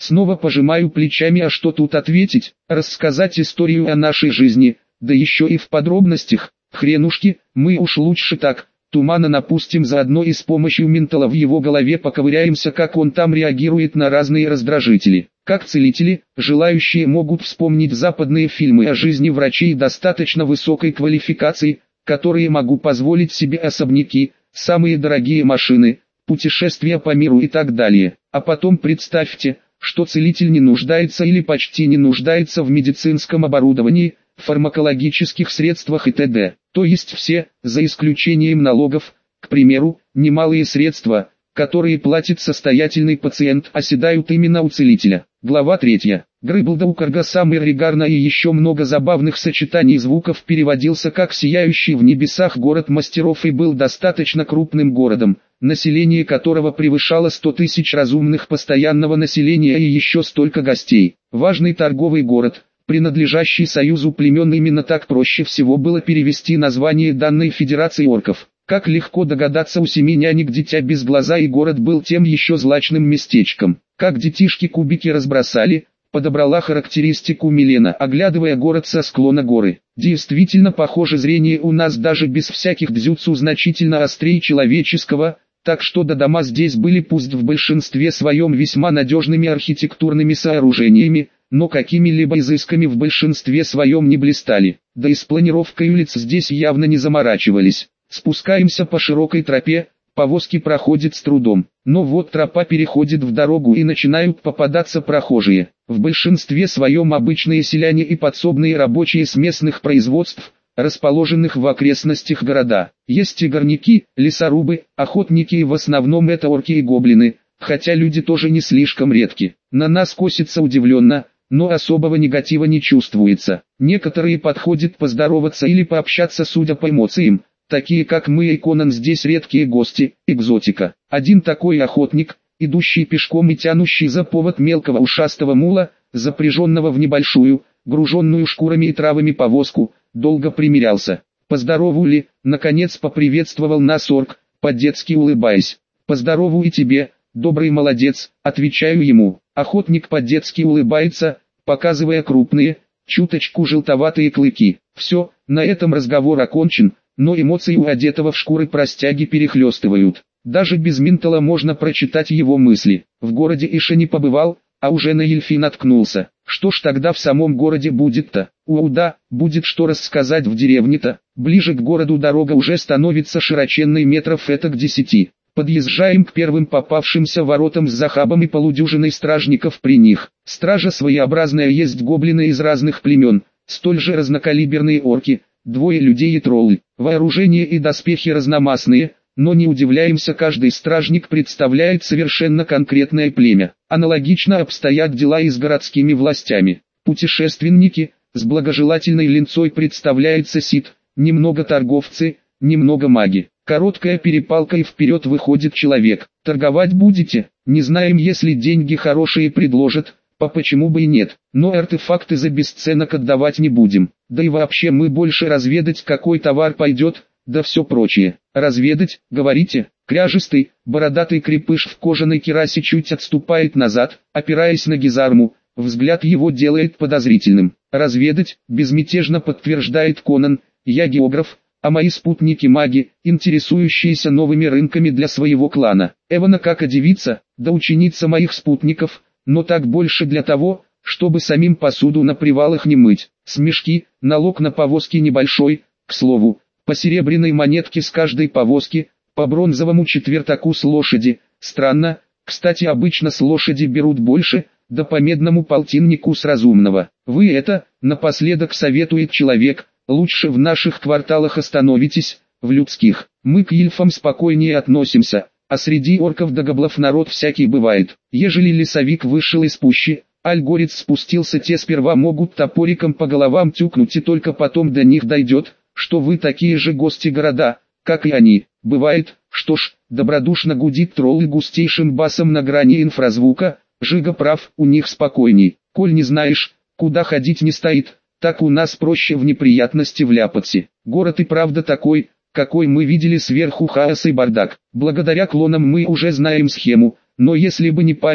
Снова пожимаю плечами, а что тут ответить? Рассказать историю о нашей жизни, да еще и в подробностях. Хренушки, мы уж лучше так, тумана напустим, заодно и с помощью ментала в его голове поковыряемся, как он там реагирует на разные раздражители. Как целители, желающие могут вспомнить западные фильмы о жизни врачей достаточно высокой квалификации, которые могу позволить себе особняки, самые дорогие машины, путешествия по миру и так далее. А потом представьте, что целитель не нуждается или почти не нуждается в медицинском оборудовании, фармакологических средствах и т.д. То есть все, за исключением налогов, к примеру, немалые средства, которые платит состоятельный пациент, оседают именно у целителя. Глава 3. Грыблдаукарга самый регарно и еще много забавных сочетаний звуков переводился как «сияющий в небесах город мастеров» и был достаточно крупным городом, население которого превышало 100 тысяч разумных постоянного населения и еще столько гостей. Важный торговый город, принадлежащий союзу племен, именно так проще всего было перевести название данной федерации орков. Как легко догадаться, у 7 нянек дитя без глаза, и город был тем еще злачным местечком. Как детишки кубики разбросали, подобрала характеристику Милена, оглядывая город со склона горы. Действительно, похоже, зрение у нас даже без всяких дзюцу значительно острее человеческого, так что дома здесь были пусть в большинстве своем весьма надежными архитектурными сооружениями, но какими-либо изысками в большинстве своем не блистали. Да и с планировкой улиц здесь явно не заморачивались. Спускаемся по широкой тропе, повозки проходят с трудом. Но вот тропа переходит в дорогу и начинают попадаться прохожие. В большинстве своем обычные селяне и подсобные рабочие с местных производств, расположенных в окрестностях города. Есть и горняки, лесорубы, охотники, и в основном это орки и гоблины, хотя люди тоже не слишком редки. На нас косится удивленно, но особого негатива не чувствуется. Некоторые подходят поздороваться или пообщаться, судя по эмоциям. Такие как мы и Конан здесь редкие гости, экзотика. Один такой охотник, идущий пешком и тянущий за повод мелкого ушастого мула, запряженного в небольшую, груженную шкурами и травами повозку, долго примирялся. «Поздорову-ли?» — наконец поприветствовал нас орк, по-детски улыбаясь. «Поздорову и тебе, добрый молодец», — отвечаю ему. Охотник по-детски улыбается, показывая крупные, чуточку желтоватые клыки. Все, на этом разговор окончен. Но эмоции у одетого в шкуры простяги перехлестывают. Даже без ментала можно прочитать его мысли. В городе еще не побывал, а уже на Ельфи наткнулся. Что ж тогда в самом городе будет-то? Да, будет что рассказать в деревне-то. Ближе к городу дорога уже становится широченной, метров этак 10. Подъезжаем к первым попавшимся воротам с захабом и полудюжиной стражников при них. Стража своеобразная, есть гоблины из разных племен, столь же разнокалиберные орки, двое людей и троллы. Вооружение и доспехи разномастные, но не удивляемся, каждый стражник представляет совершенно конкретное племя. Аналогично обстоят дела и с городскими властями. Путешественники, с благожелательной линцой представляется Сид, немного торговцы, немного маги. Короткая перепалка и вперед выходит человек. Торговать будете? Не знаем, если деньги хорошие предложат. Почему бы и нет, но артефакты за бесценок отдавать не будем. Да и вообще мы больше разведать, какой товар пойдет, да все прочее. Разведать, говорите? Кряжистый, бородатый крепыш в кожаной кирасе чуть отступает назад, опираясь на гизарму, взгляд его делает подозрительным. Разведать, безмятежно подтверждает Конан, я географ, а мои спутники маги, интересующиеся новыми рынками для своего клана. Эвана как девица, да ученица моих спутников, но так больше для того, чтобы самим посуду на привалах не мыть. Смешки, налог на повозки небольшой, к слову, по серебряной монетке с каждой повозки, по бронзовому четвертаку с лошади. Странно, кстати, обычно с лошади берут больше, да по медному полтиннику с разумного. Вы это, напоследок советует человек, лучше в наших кварталах остановитесь, в людских. Мы к ильфам спокойнее относимся. А среди орков да гоблов народ всякий бывает. Ежели лесовик вышел из пущи, альгорец спустился, те сперва могут топориком по головам тюкнуть, и только потом до них дойдет, что вы такие же гости города, как и они. Бывает, что ж, добродушно гудит тролль густейшим басом на грани инфразвука. Жига прав, у них спокойней. Коль не знаешь, куда ходить не стоит, так у нас проще в неприятности вляпаться. Город и правда такой, какой мы видели сверху, хаос и бардак. Благодаря клонам мы уже знаем схему, но если бы не память,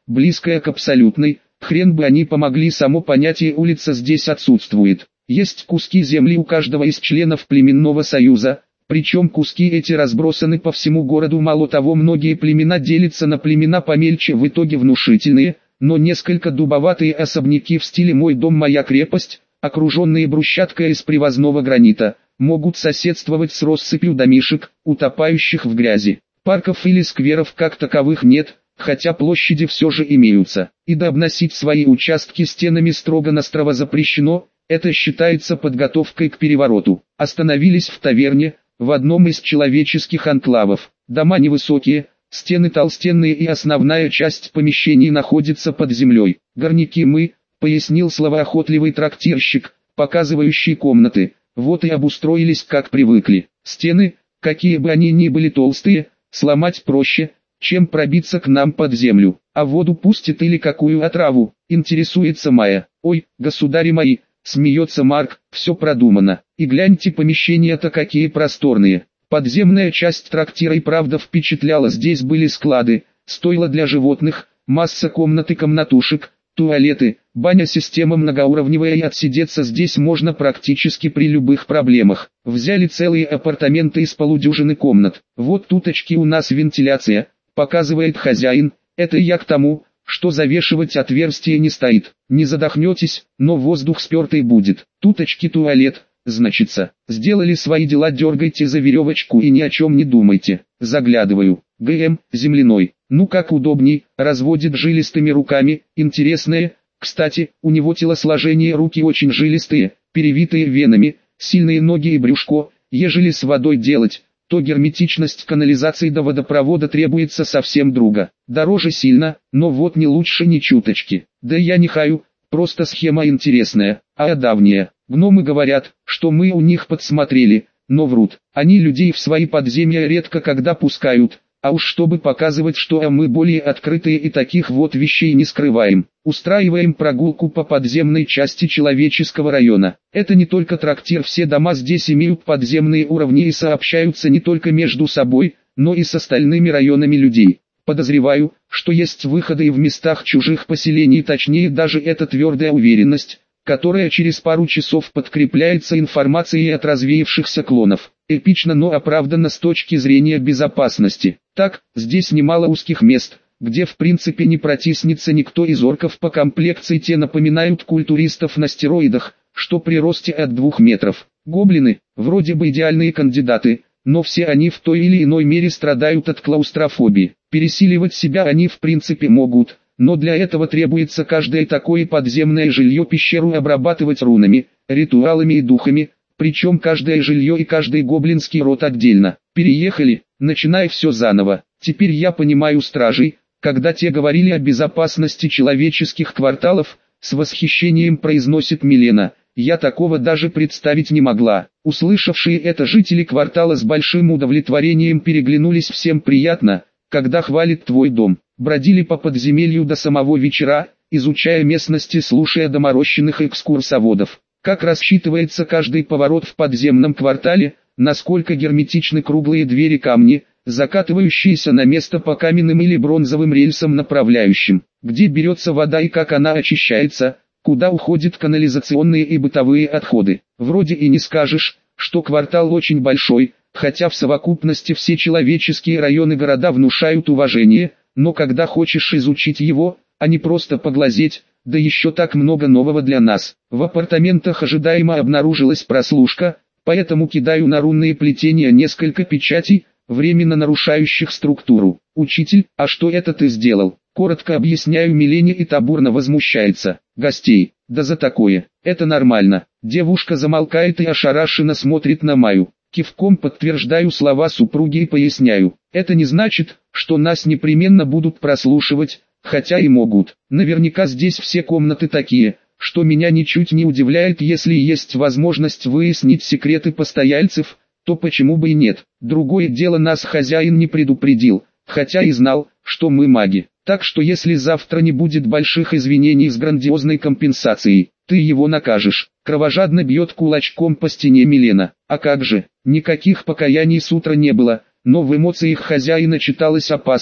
близкая к абсолютной, хрен бы они помогли, само понятие улица здесь отсутствует. Есть куски земли у каждого из членов племенного союза, причем куски эти разбросаны по всему городу. Мало того, многие племена делятся на племена помельче, в итоге внушительные, но несколько дубоватые особняки в стиле «мой дом, моя крепость», окруженные брусчаткой из привозного гранита, могут соседствовать с россыпью домишек, утопающих в грязи. Парков или скверов как таковых нет, хотя площади все же имеются. И да обносить свои участки стенами строго-настрого запрещено, это считается подготовкой к перевороту. Остановились в таверне, в одном из человеческих анклавов. Дома невысокие, стены толстенные и основная часть помещений находится под землей. «Горняки мы», — пояснил словоохотливый трактирщик, показывающий комнаты, вот и обустроились как привыкли. Стены, какие бы они ни были толстые, сломать проще, чем пробиться к нам под землю. А воду пустит или какую отраву, интересуется Майя. «Ой, государи мои», — смеется Марк, — «все продумано. И гляньте, помещения-то какие просторные». Подземная часть трактира и правда впечатляла. Здесь были склады, стойла для животных, масса комнат и комнатушек, туалеты, баня, система многоуровневая, и отсидеться здесь можно практически при любых проблемах. Взяли целые апартаменты из полудюжины комнат. «Вот туточки у нас вентиляция», — показывает хозяин, — «это я к тому, что завешивать отверстие не стоит. Не задохнетесь, но воздух спертый будет. Туточки туалет, значится. Сделали свои дела, дергайте за веревочку и ни о чем не думайте». Заглядываю. ГМ, земляной. Ну как удобней, разводит жилистыми руками. Интересное, кстати, у него телосложение, руки очень жилистые, перевитые венами, сильные ноги и брюшко. Ежели с водой делать, то герметичность канализации до водопровода требуется совсем друга. Дороже сильно, но вот не лучше ни чуточки. Да я не хаю, просто схема интересная, а давняя. Гномы говорят, что мы у них подсмотрели, но врут. Они людей в свои подземья редко когда пускают, а уж чтобы показывать, что мы более открытые и таких вот вещей не скрываем. Устраиваем прогулку по подземной части человеческого района. Это не только трактир, все дома здесь имеют подземные уровни и сообщаются не только между собой, но и с остальными районами людей. Подозреваю, что есть выходы и в местах чужих поселений, точнее даже это твердая уверенность, которая через пару часов подкрепляется информацией от развеявшихся клонов. Эпично, но оправданно с точки зрения безопасности. Так, здесь немало узких мест, где в принципе не протиснется никто из орков. По комплекции те напоминают культуристов на стероидах, что при росте от 2 метров. Гоблины, вроде бы идеальные кандидаты, но все они в той или иной мере страдают от клаустрофобии. Пересиливать себя они в принципе могут, но для этого требуется каждое такое подземное жилье, пещеру обрабатывать рунами, ритуалами и духами, причем каждое жилье и каждый гоблинский род отдельно. Переехали, начиная все заново. Теперь я понимаю стражей, когда те говорили о безопасности человеческих кварталов, с восхищением произносит Милена. Я такого даже представить не могла. Услышавшие это жители квартала с большим удовлетворением переглянулись. Всем приятно, когда хвалит твой дом. Бродили по подземелью до самого вечера, изучая местности, слушая доморощенных экскурсоводов. Как рассчитывается каждый поворот в подземном квартале, насколько герметичны круглые двери, камни, закатывающиеся на место по каменным или бронзовым рельсам направляющим, где берется вода и как она очищается, куда уходят канализационные и бытовые отходы. Вроде и не скажешь, что квартал очень большой, хотя в совокупности все человеческие районы города внушают уважение, но когда хочешь изучить его, а не просто поглазеть, да еще так много нового для нас. В апартаментах ожидаемо обнаружилась прослушка, поэтому кидаю на рунные плетения несколько печатей, временно нарушающих структуру. «Учитель, а что это ты сделал?» Коротко объясняю Милене, и та бурно возмущается. «Гостей, да за такое, это нормально». Девушка замолкает и ошарашенно смотрит на Майю. Кивком подтверждаю слова супруги и поясняю. Это не значит, что нас непременно будут прослушивать, хотя и могут. Наверняка здесь все комнаты такие, что меня ничуть не удивляет. Если есть возможность выяснить секреты постояльцев, то почему бы и нет. Другое дело, нас хозяин не предупредил, хотя и знал, что мы маги. Так что если завтра не будет больших извинений с грандиозной компенсацией, ты его накажешь. Кровожадно бьет кулачком по стене Милена. А как же, никаких покаяний с утра не было, но в эмоциях хозяина читалась опаска.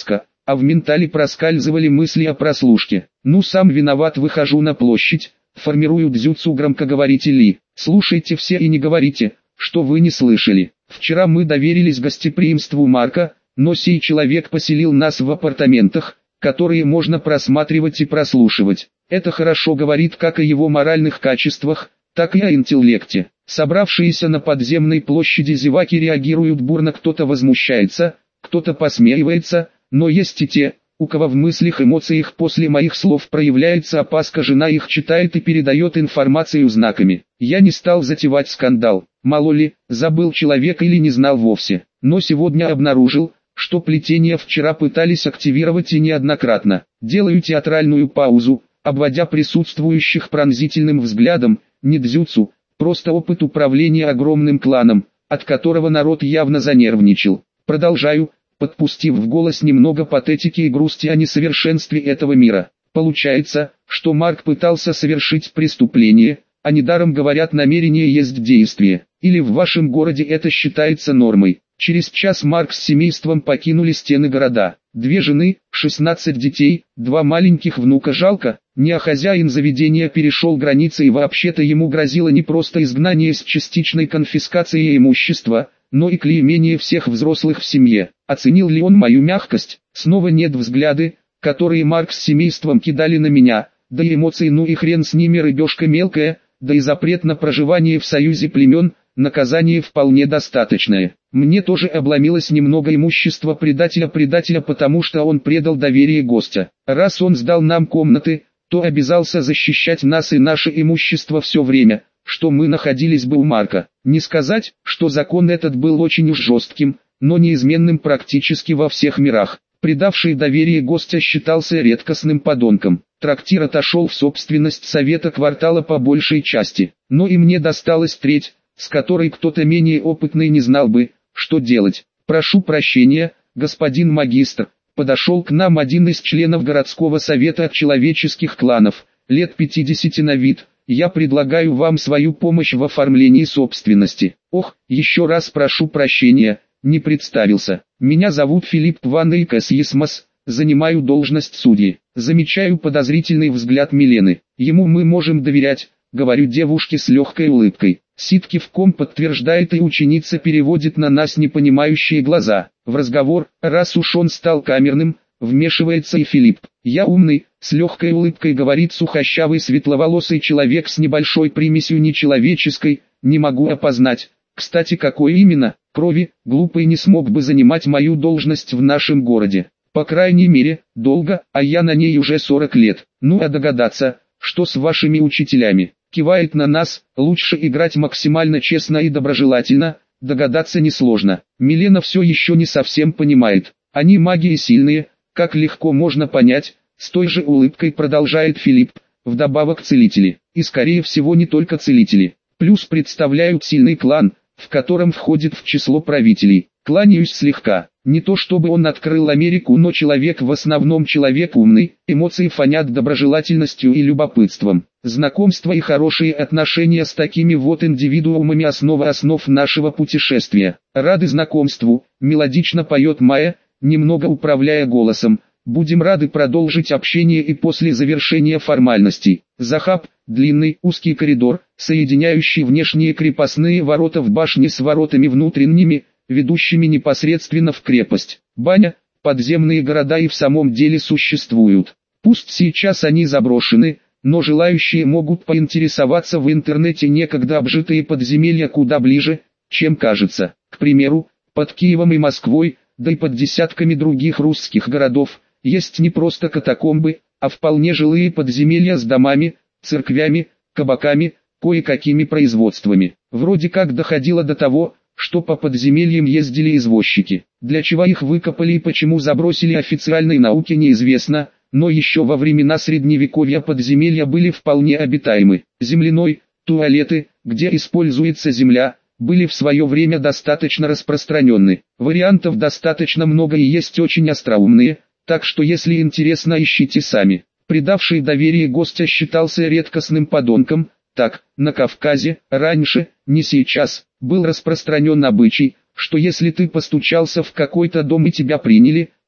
а в ментале проскальзывали мысли о прослушке. Ну сам виноват, выхожу на площадь, формирую дзюцу громкоговорителей. Слушайте все и не говорите, что вы не слышали. Вчера мы доверились гостеприимству Марка, но сей человек поселил нас в апартаментах, которые можно просматривать и прослушивать. Это хорошо говорит как о его моральных качествах, так и о интеллекте. Собравшиеся на подземной площади зеваки реагируют бурно, кто-то возмущается, кто-то посмеивается, но есть и те, у кого в мыслях эмоциях после моих слов проявляется опаска, жена их читает и передает информацию знаками. Я не стал затевать скандал, мало ли, забыл человек или не знал вовсе, но сегодня обнаружил, что плетение вчера пытались активировать и неоднократно. Делаю театральную паузу, обводя присутствующих пронзительным взглядом, не дзюцу, просто опыт управления огромным кланом, от которого народ явно занервничал. Продолжаю, подпустив в голос немного патетики и грусти о несовершенстве этого мира. Получается, что Марк пытался совершить преступление, а недаром говорят, намерение есть действие. Или в вашем городе это считается нормой. Через час Марк с семейством покинули стены города. 2 жены, 16 детей, 2 маленьких внука. Жалко, не а хозяин заведения перешел границы, и вообще-то ему грозило не просто изгнание с частичной конфискацией имущества, но и клеймение всех взрослых в семье. Оценил ли он мою мягкость? Снова нет взгляды, которые Марк с семейством кидали на меня, да и эмоции, ну и хрен с ними, рыбешка мелкая, да и запрет на проживание в союзе племен, наказание вполне достаточное. Мне тоже обломилось немного имущества предателя, потому что он предал доверие гостя. Раз он сдал нам комнаты, то обязался защищать нас и наше имущество все время, что мы находились бы у Марка. Не сказать, что закон этот был очень уж жестким, но неизменным практически во всех мирах. Предавший доверие гостя считался редкостным подонком. Трактир отошел в собственность совета квартала по большей части, но и мне досталась треть, с которой кто-то менее опытный не знал бы, что делать. «Прошу прощения, господин магистр», подошел к нам один из членов городского совета от человеческих кланов, лет 50 на вид. «Я предлагаю вам свою помощь в оформлении собственности». «Ох, еще раз прошу прощения, не представился. Меня зовут Филипп Ван Эйкосьесмос, занимаю должность судьи». Замечаю подозрительный взгляд Милены. «Ему мы можем доверять», говорю девушке с легкой улыбкой. Сид кивком подтверждает, и ученица переводит на нас непонимающие глаза. В разговор, раз уж он стал камерным, вмешивается и Филипп. «Я умный», с легкой улыбкой говорит сухощавый светловолосый человек с небольшой примесью нечеловеческой, «не могу опознать. Кстати, какой именно? Крови, глупый не смог бы занимать мою должность в нашем городе. По крайней мере, долго, а я на ней уже 40 лет. Ну а догадаться, что с вашими учителями?» Кивает на нас, лучше играть максимально честно и доброжелательно, догадаться несложно. Милена все еще не совсем понимает. Они маги и сильные, как легко можно понять, с той же улыбкой продолжает Филипп, вдобавок целители. И скорее всего не только целители. Плюс представляют сильный клан, в котором входит в число правителей. Кланяюсь слегка. Не то чтобы он открыл Америку, но человек в основном человек умный, эмоции фонят доброжелательностью и любопытством. Знакомство и хорошие отношения с такими вот индивидуумами — основа основ нашего путешествия. Рады знакомству, мелодично поет Майя, немного управляя голосом. Будем рады продолжить общение и после завершения формальностей. Захаб, длинный узкий коридор, соединяющий внешние крепостные ворота в башне с воротами внутренними, ведущими непосредственно в крепость. Баня, подземные города и в самом деле существуют. Пусть сейчас они заброшены, но желающие могут поинтересоваться в интернете. Некогда обжитые подземелья куда ближе, чем кажется. К примеру, под Киевом и Москвой, да и под десятками других русских городов, есть не просто катакомбы, а вполне жилые подземелья с домами, церквями, кабаками, кое-какими производствами. Вроде как доходило до того, что по подземельям ездили извозчики. Для чего их выкопали и почему забросили, официальной науке неизвестно, но еще во времена средневековья подземелья были вполне обитаемы. Земляной, туалеты, где используется земля, были в свое время достаточно распространенны. Вариантов достаточно много и есть очень остроумные, так что если интересно, ищите сами. Предавший доверие гостя считался редкостным подонком. Так, на Кавказе, раньше, не сейчас, был распространен обычай, что если ты постучался в какой-то дом и тебя приняли,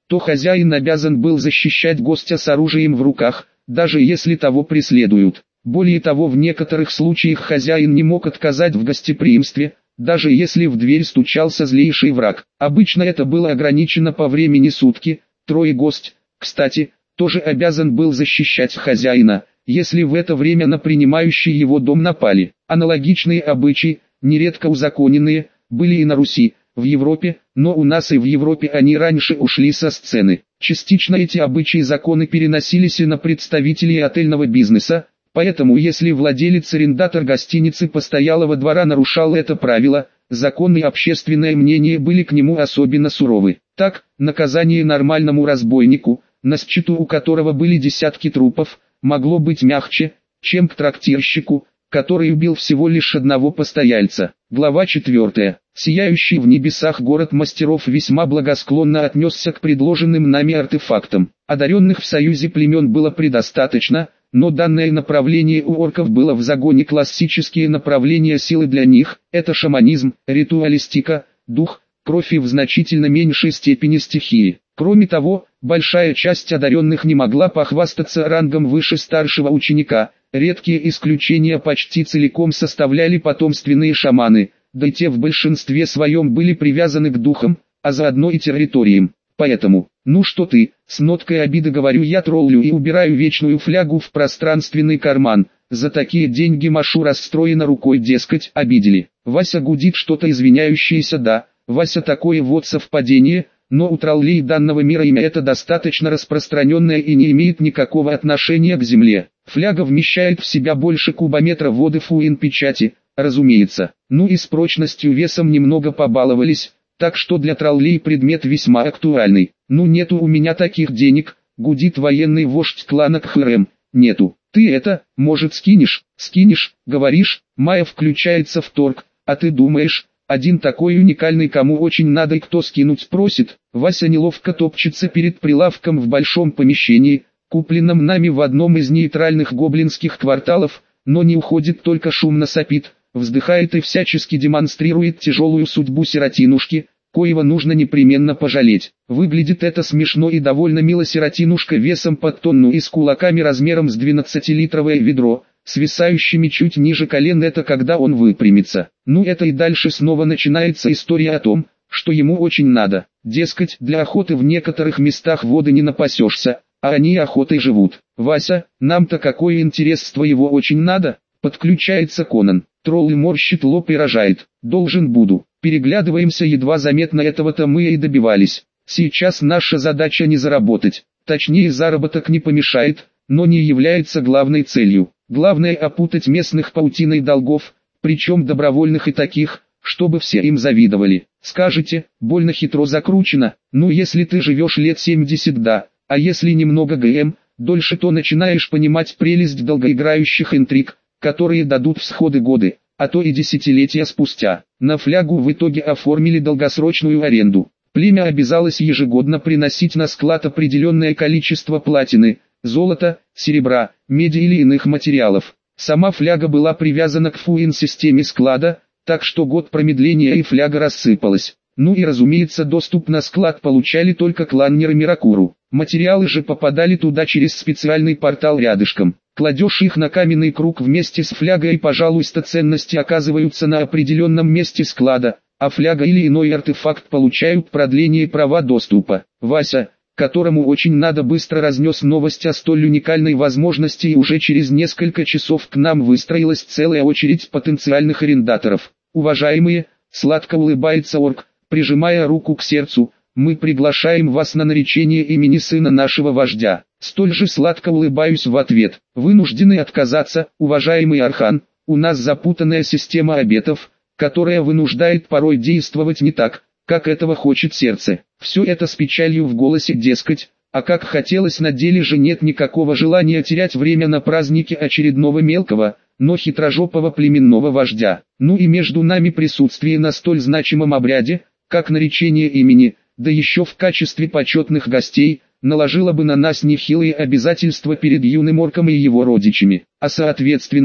то хозяин обязан был защищать гостя с оружием в руках, даже если того преследуют. Более того, в некоторых случаях хозяин не мог отказать в гостеприимстве, даже если в дверь стучался злейший враг. Обычно это было ограничено по времени сутки, трое гость, кстати, тоже обязан был защищать хозяина, если в это время на принимающий его дом напали. Аналогичные обычаи, нередко узаконенные, были и на Руси, в Европе, но у нас и в Европе они раньше ушли со сцены. Частично эти обычаи и законы переносились и на представителей отельного бизнеса, поэтому если владелец-арендатор гостиницы постоялого двора нарушал это правило, законы и общественное мнение были к нему особенно суровы. Так, наказание нормальному разбойнику, на счету у которого были десятки трупов, могло быть мягче, чем к трактирщику, который убил всего лишь одного постояльца. Глава 4. Сияющий в небесах город мастеров весьма благосклонно отнесся к предложенным нами артефактам. Одаренных в союзе племен было предостаточно, но данное направление у орков было в загоне классические направления силы для них, это шаманизм, ритуалистика, дух, кровь и в значительно меньшей степени стихии. Кроме того, большая часть одаренных не могла похвастаться рангом выше старшего ученика, редкие исключения почти целиком составляли потомственные шаманы, да и те в большинстве своем были привязаны к духам, а заодно и территориям. Поэтому, ну что ты, с ноткой обиды говорю я троллю и убираю вечную флягу в пространственный карман, за такие деньги машу расстроена рукой, дескать, обидели. Вася гудит что-то извиняющееся, да, Вася такое вот совпадение, но у троллей данного мира имя это достаточно распространенное и не имеет никакого отношения к земле. Фляга вмещает в себя больше кубометра воды фуин-печати, разумеется. Ну и с прочностью весом немного побаловались, так что для троллей предмет весьма актуальный. Ну нету у меня таких денег, гудит военный вождь клана Кхрем, нету. Ты это, может скинешь, говоришь, Майя включается в торг, а ты думаешь... Один такой уникальный, кому очень надо и кто скинуть просит. Вася неловко топчется перед прилавком в большом помещении, купленном нами в одном из нейтральных гоблинских кварталов, но не уходит, только шумно сопит, вздыхает и всячески демонстрирует тяжелую судьбу сиротинушки, коего нужно непременно пожалеть. Выглядит это смешно и довольно мило. Сиротинушка весом под тонну и с кулаками размером с 12-литровое ведро, свисающими чуть ниже колен, это когда он выпрямится. Ну это и дальше снова начинается история о том, что ему очень надо. Дескать, для охоты в некоторых местах воды не напасешься, а они охотой живут. Вася, нам-то какой интерес с твоего очень надо? Подключается Конан. Тролль морщит лоб и рожает. Должен буду. Переглядываемся, едва заметно, этого-то мы и добивались. Сейчас наша задача не заработать. Точнее, заработок не помешает, но не является главной целью. Главное опутать местных паутиной долгов, причем добровольных и таких, чтобы все им завидовали. Скажете, больно хитро закручено, ну если ты живешь лет 70, да, а если немного дольше, то начинаешь понимать прелесть долгоиграющих интриг, которые дадут всходы годы, а то и десятилетия спустя. На флягу в итоге оформили долгосрочную аренду. Племя обязалось ежегодно приносить на склад определенное количество платины, золота, серебра, меди или иных материалов. Сама фляга была привязана к фуин-системе склада, так что год промедления и фляга рассыпалась. Ну и разумеется, доступ на склад получали только кланнеры Миракуру. Материалы же попадали туда через специальный портал рядышком. Кладешь их на каменный круг вместе с флягой, и пожалуйста, ценности оказываются на определенном месте склада, а фляга или иной артефакт получают продление права доступа. Вася, которому очень надо, быстро разнес новость о столь уникальной возможности, и уже через несколько часов к нам выстроилась целая очередь потенциальных арендаторов. Уважаемые, сладко улыбается орк, прижимая руку к сердцу, мы приглашаем вас на наречение имени сына нашего вождя. Столь же сладко улыбаюсь в ответ. Вынуждены отказаться, уважаемый Архан, у нас запутанная система обетов, которая вынуждает порой действовать не так, как этого хочет сердце. Все это с печалью в голосе, дескать, а как хотелось, на деле же нет никакого желания терять время на празднике очередного мелкого, но хитрожопого племенного вождя. Ну и между нами присутствие на столь значимом обряде, как наречение имени, да еще в качестве почетных гостей, наложило бы на нас нехилые обязательства перед юным орком и его родичами, а соответственно,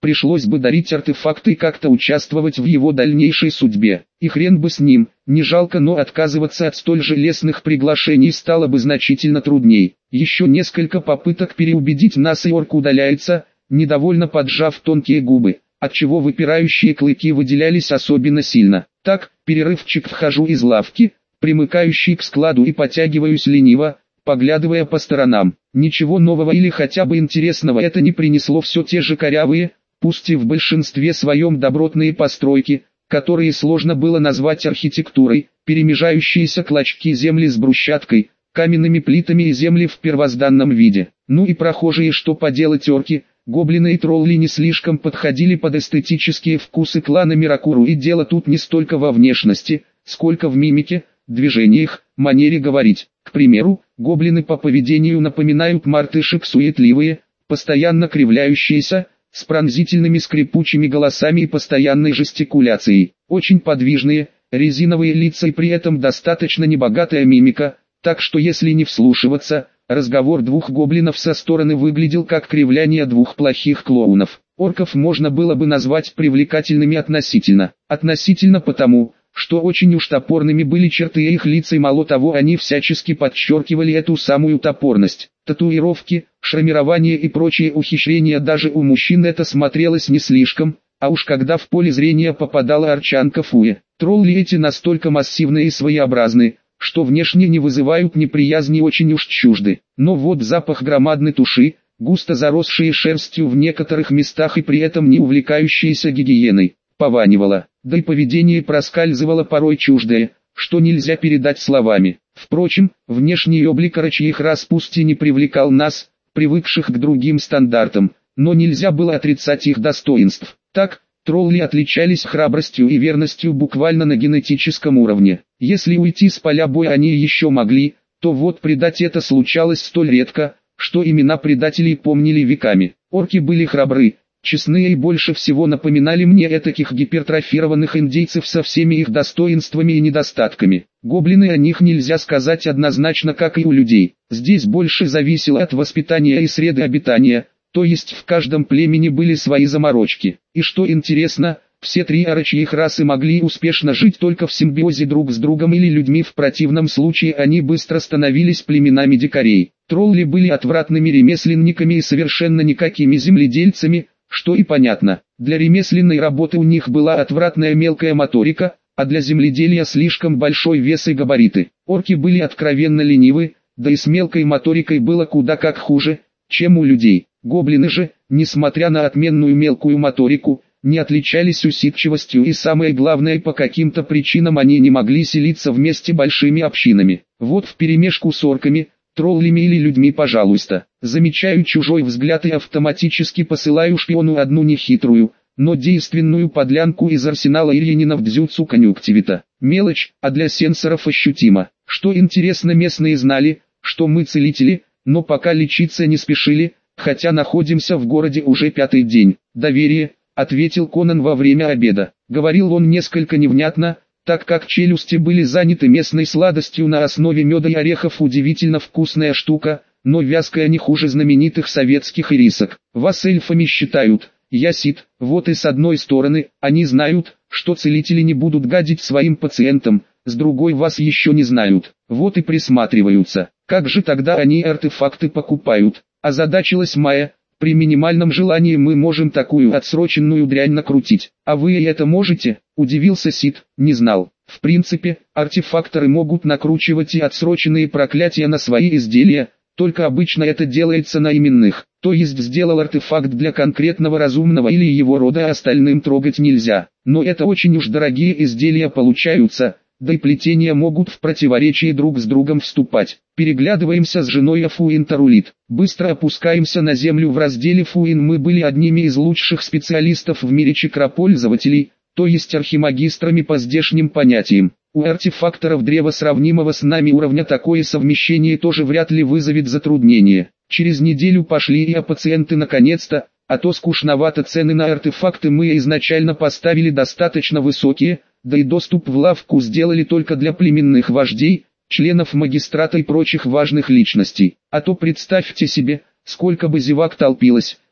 пришлось бы дарить артефакты и как-то участвовать в его дальнейшей судьбе. И хрен бы с ним, не жалко, но отказываться от столь же лестных приглашений стало бы значительно трудней. Еще несколько попыток переубедить нас, и орк удаляется, недовольно поджав тонкие губы, отчего выпирающие клыки выделялись особенно сильно. Так, перерывчик, вхожу из лавки, примыкающий к складу, и потягиваюсь лениво, поглядывая по сторонам. Ничего нового или хотя бы интересного это не принесло, все те же корявые, пусть и в большинстве своем добротные постройки, которые сложно было назвать архитектурой, перемежающиеся клочки земли с брусчаткой, каменными плитами и земли в первозданном виде. Ну и прохожие, что поделать, орки, гоблины и тролли не слишком подходили под эстетические вкусы клана Миракуру, и дело тут не столько во внешности, сколько в мимике, движениях, манере говорить. К примеру, гоблины по поведению напоминают мартышек, суетливые, постоянно кривляющиеся, с пронзительными скрипучими голосами и постоянной жестикуляцией. Очень подвижные, резиновые лица и при этом достаточно небогатая мимика, так что если не вслушиваться, разговор двух гоблинов со стороны выглядел как кривляние двух плохих клоунов. Орков можно было бы назвать привлекательными относительно. Относительно потому, что очень уж топорными были черты их лиц, и мало того, они всячески подчеркивали эту самую топорность. Татуировки, шрамирование и прочие ухищрения, даже у мужчин это смотрелось не слишком, а уж когда в поле зрения попадала арчанка Фуэ. Тролли эти настолько массивные и своеобразны, что внешне не вызывают неприязни, очень уж чужды. Но вот запах громадной туши, густо заросшие шерстью в некоторых местах и при этом не увлекающиеся гигиеной, пованивало. Да и поведение проскальзывало порой чуждое, что нельзя передать словами. Впрочем, внешний облик рачьих рас пусть и не привлекал нас, привыкших к другим стандартам, но нельзя было отрицать их достоинств. Так, тролли отличались храбростью и верностью буквально на генетическом уровне. Если уйти с поля боя они еще могли, то вот предать это случалось столь редко, что имена предателей помнили веками. Орки были храбры, честные и больше всего напоминали мне этаких гипертрофированных индейцев со всеми их достоинствами и недостатками. Гоблины, о них нельзя сказать однозначно, как и у людей. Здесь больше зависело от воспитания и среды обитания, то есть в каждом племени были свои заморочки. И что интересно, все три орочьих расы могли успешно жить только в симбиозе друг с другом или людьми, в противном случае они быстро становились племенами дикарей. Тролли были отвратными ремесленниками и совершенно никакими земледельцами, что и понятно. Для ремесленной работы у них была отвратная мелкая моторика, а для земледелия слишком большой вес и габариты. Орки были откровенно ленивы, да и с мелкой моторикой было куда как хуже, чем у людей. Гоблины же, несмотря на отменную мелкую моторику, не отличались усидчивостью, и самое главное, по каким-то причинам они не могли селиться вместе большими общинами. Вот вперемешку с орками, троллями или людьми, пожалуйста. Замечаю чужой взгляд и автоматически посылаю шпиону одну нехитрую, но действенную подлянку из арсенала Ильинина в дзюцу конъюнктивита. Мелочь, а для сенсоров ощутимо. Что интересно, местные знали, что мы целители, но пока лечиться не спешили, хотя находимся в городе уже 5-й день. «Доверие», — ответил Конан во время обеда. Говорил он несколько невнятно, так как челюсти были заняты местной сладостью на основе меда и орехов. Удивительно вкусная штука, но вязкая не хуже знаменитых советских ирисок. Вас эльфами считают, я сит. Вот и с одной стороны, они знают, что целители не будут гадить своим пациентам, с другой вас еще не знают, вот и присматриваются. Как же тогда они артефакты покупают? Озадачилась Майя. При минимальном желании мы можем такую отсроченную дрянь накрутить. А вы и это можете? Удивился Сид. Не знал. В принципе, артефакторы могут накручивать и отсроченные проклятия на свои изделия, только обычно это делается на именных. То есть сделал артефакт для конкретного разумного или его рода, а остальным трогать нельзя. Но это очень уж дорогие изделия получаются, да и плетения могут в противоречие друг с другом вступать. Переглядываемся с женой, а Фуин тарулит. Быстро опускаемся на землю. В разделе Фуин мы были одними из лучших специалистов в мире чакропользователей, то есть архимагистрами по здешним понятиям. У артефакторов древа, сравнимого с нами уровня, такое совмещение тоже вряд ли вызовет затруднения. Через неделю пошли и пациенты наконец-то, а то скучновато. Цены на артефакты мы изначально поставили достаточно высокие, да и доступ в лавку сделали только для племенных вождей, членов магистрата и прочих важных личностей. А то представьте себе, сколько бы зевак толпилось,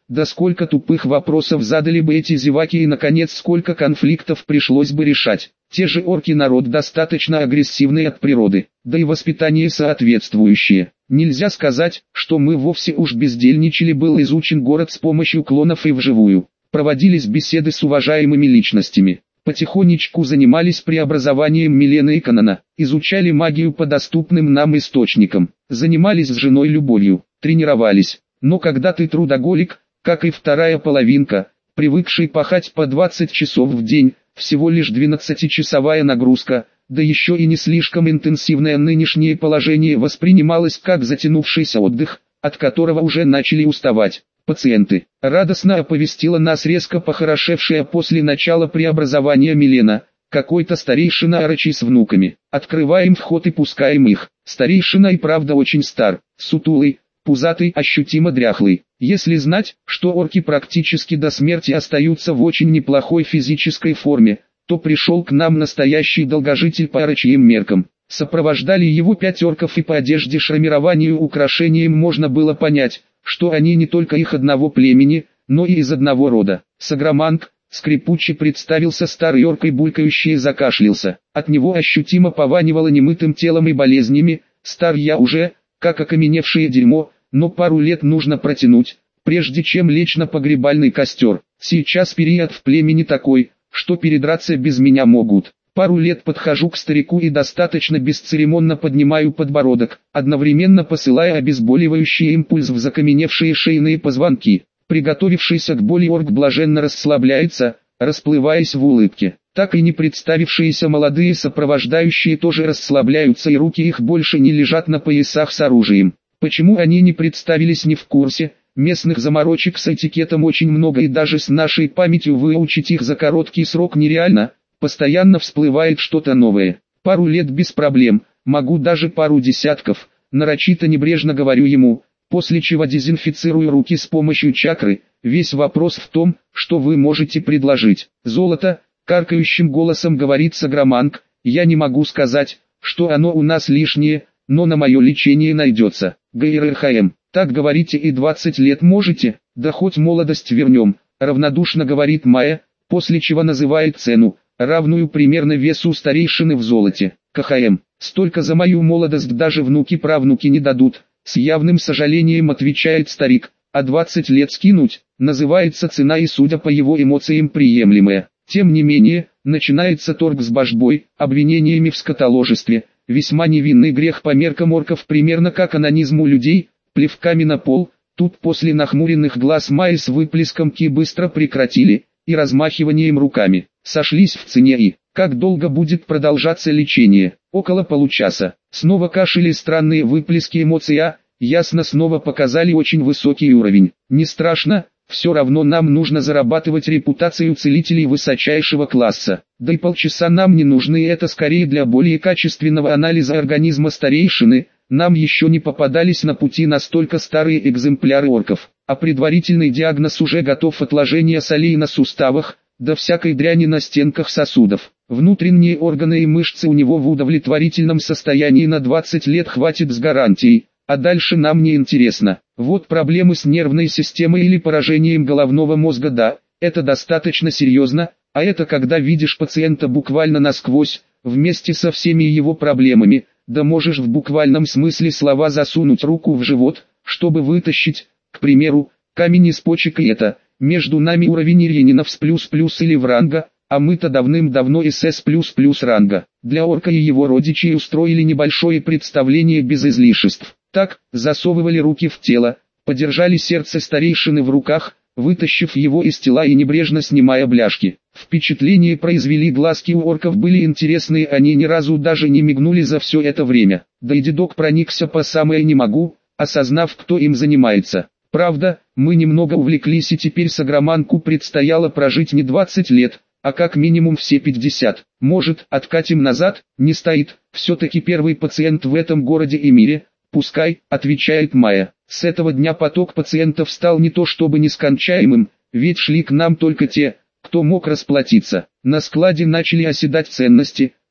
да сколько тупых вопросов задали бы эти зеваки и наконец сколько конфликтов пришлось бы решать. Те же орки народ достаточно агрессивный от природы, да и воспитание соответствующее. Нельзя сказать, что мы вовсе уж бездельничали, был изучен город с помощью клонов и вживую. Проводились беседы с уважаемыми личностями. Потихонечку занимались преобразованием Милены и Канана, изучали магию по доступным нам источникам, занимались с женой любовью, тренировались. Но когда ты трудоголик, как и вторая половинка, привыкший пахать по 20 часов в день, всего лишь 12-часовая нагрузка, да еще и не слишком интенсивное нынешнее положение воспринималось как затянувшийся отдых, от которого уже начали уставать. Пациенты. Радостно оповестила нас резко похорошевшая после начала преобразования Милена. Какой-то старейшина орочи с внуками. Открываем вход и пускаем их. Старейшина и правда очень стар, сутулый, пузатый, ощутимо дряхлый. Если знать, что орки практически до смерти остаются в очень неплохой физической форме, то пришел к нам настоящий долгожитель по орочьим меркам. Сопровождали его 5 орков, и по одежде, шрамированию, украшениям можно было понять, что они не только их одного племени, но и из одного рода. Саграманг, скрипуче представился старый орк и булькающий закашлялся. От него ощутимо пованивало немытым телом и болезнями. Стар я уже, как окаменевшее дерьмо, но пару лет нужно протянуть, прежде чем лечь на погребальный костер. Сейчас период в племени такой, что передраться без меня могут. Пару лет подхожу к старику и достаточно бесцеремонно поднимаю подбородок, одновременно посылая обезболивающий импульс в закаменевшие шейные позвонки. Приготовившийся к боли орк блаженно расслабляется, расплываясь в улыбке. Так и не представившиеся молодые сопровождающие тоже расслабляются, и руки их больше не лежат на поясах с оружием. Почему они не представились, не в курсе. Местных заморочек с этикетом очень много, и даже с нашей памятью выучить их за короткий срок нереально. Постоянно всплывает что-то новое. Пару лет без проблем, могу даже пару десятков, нарочито небрежно говорю ему, после чего дезинфицирую руки с помощью чакры. Весь вопрос в том, что вы можете предложить. Золото, каркающим голосом говорит Саграманг, я не могу сказать, что оно у нас лишнее, но на мое лечение найдется. ГРХМ, так говорите и 20 лет можете, да хоть молодость вернем, равнодушно говорит Майя, после чего называет цену, равную примерно весу старейшины в золоте. КХМ, столько за мою молодость даже внуки-правнуки не дадут, с явным сожалением отвечает старик, а 20 лет скинуть, называется цена, и судя по его эмоциям приемлемая. Тем не менее, начинается торг с божбой, обвинениями в скотоложестве, весьма невинный грех по меркам орков, примерно как анонизм у людей, плевками на пол. Тут после нахмуренных глаз Майи с выплеском ки быстро прекратили, и размахиванием руками. Сошлись в цене. И как долго будет продолжаться лечение? Около получаса. Снова кашель и странные выплески эмоций, ясно, снова показали очень высокий уровень. Не страшно, все равно нам нужно зарабатывать репутацию целителей высочайшего класса. Да и полчаса нам не нужны, это скорее для более качественного анализа организма старейшины. Нам еще не попадались на пути настолько старые экземпляры орков, а предварительный диагноз уже готов: отложение солей на суставах, да всякой дряни на стенках сосудов. Внутренние органы и мышцы у него в удовлетворительном состоянии на 20 лет хватит с гарантией, а дальше нам не интересно. Вот проблемы с нервной системой или поражением головного мозга, да, это достаточно серьезно, а это когда видишь пациента буквально насквозь, вместе со всеми его проблемами, да можешь в буквальном смысле слова засунуть руку в живот, чтобы вытащить, к примеру, камень из почек, и это, между нами уровень Ирьянинов с плюс-плюс или в ранга, а мы-то давным-давно СС плюс-плюс ранга. Для орка и его родичей устроили небольшое представление без излишеств. Так, засовывали руки в тело, подержали сердце старейшины в руках, вытащив его из тела и небрежно снимая бляшки. Впечатление произвели, глазки у орков были интересные, они ни разу даже не мигнули за все это время. Да и дедок проникся по самое не могу, осознав, кто им занимается. Правда, мы немного увлеклись, и теперь Саграманку предстояло прожить не 20 лет, а как минимум все 50. Может, откатим назад? Не стоит, все-таки первый пациент в этом городе и мире. Пускай, отвечает Майя. С этого дня поток пациентов стал не то чтобы нескончаемым, ведь шли к нам только те, кто мог расплатиться. На складе начали оседать ценности,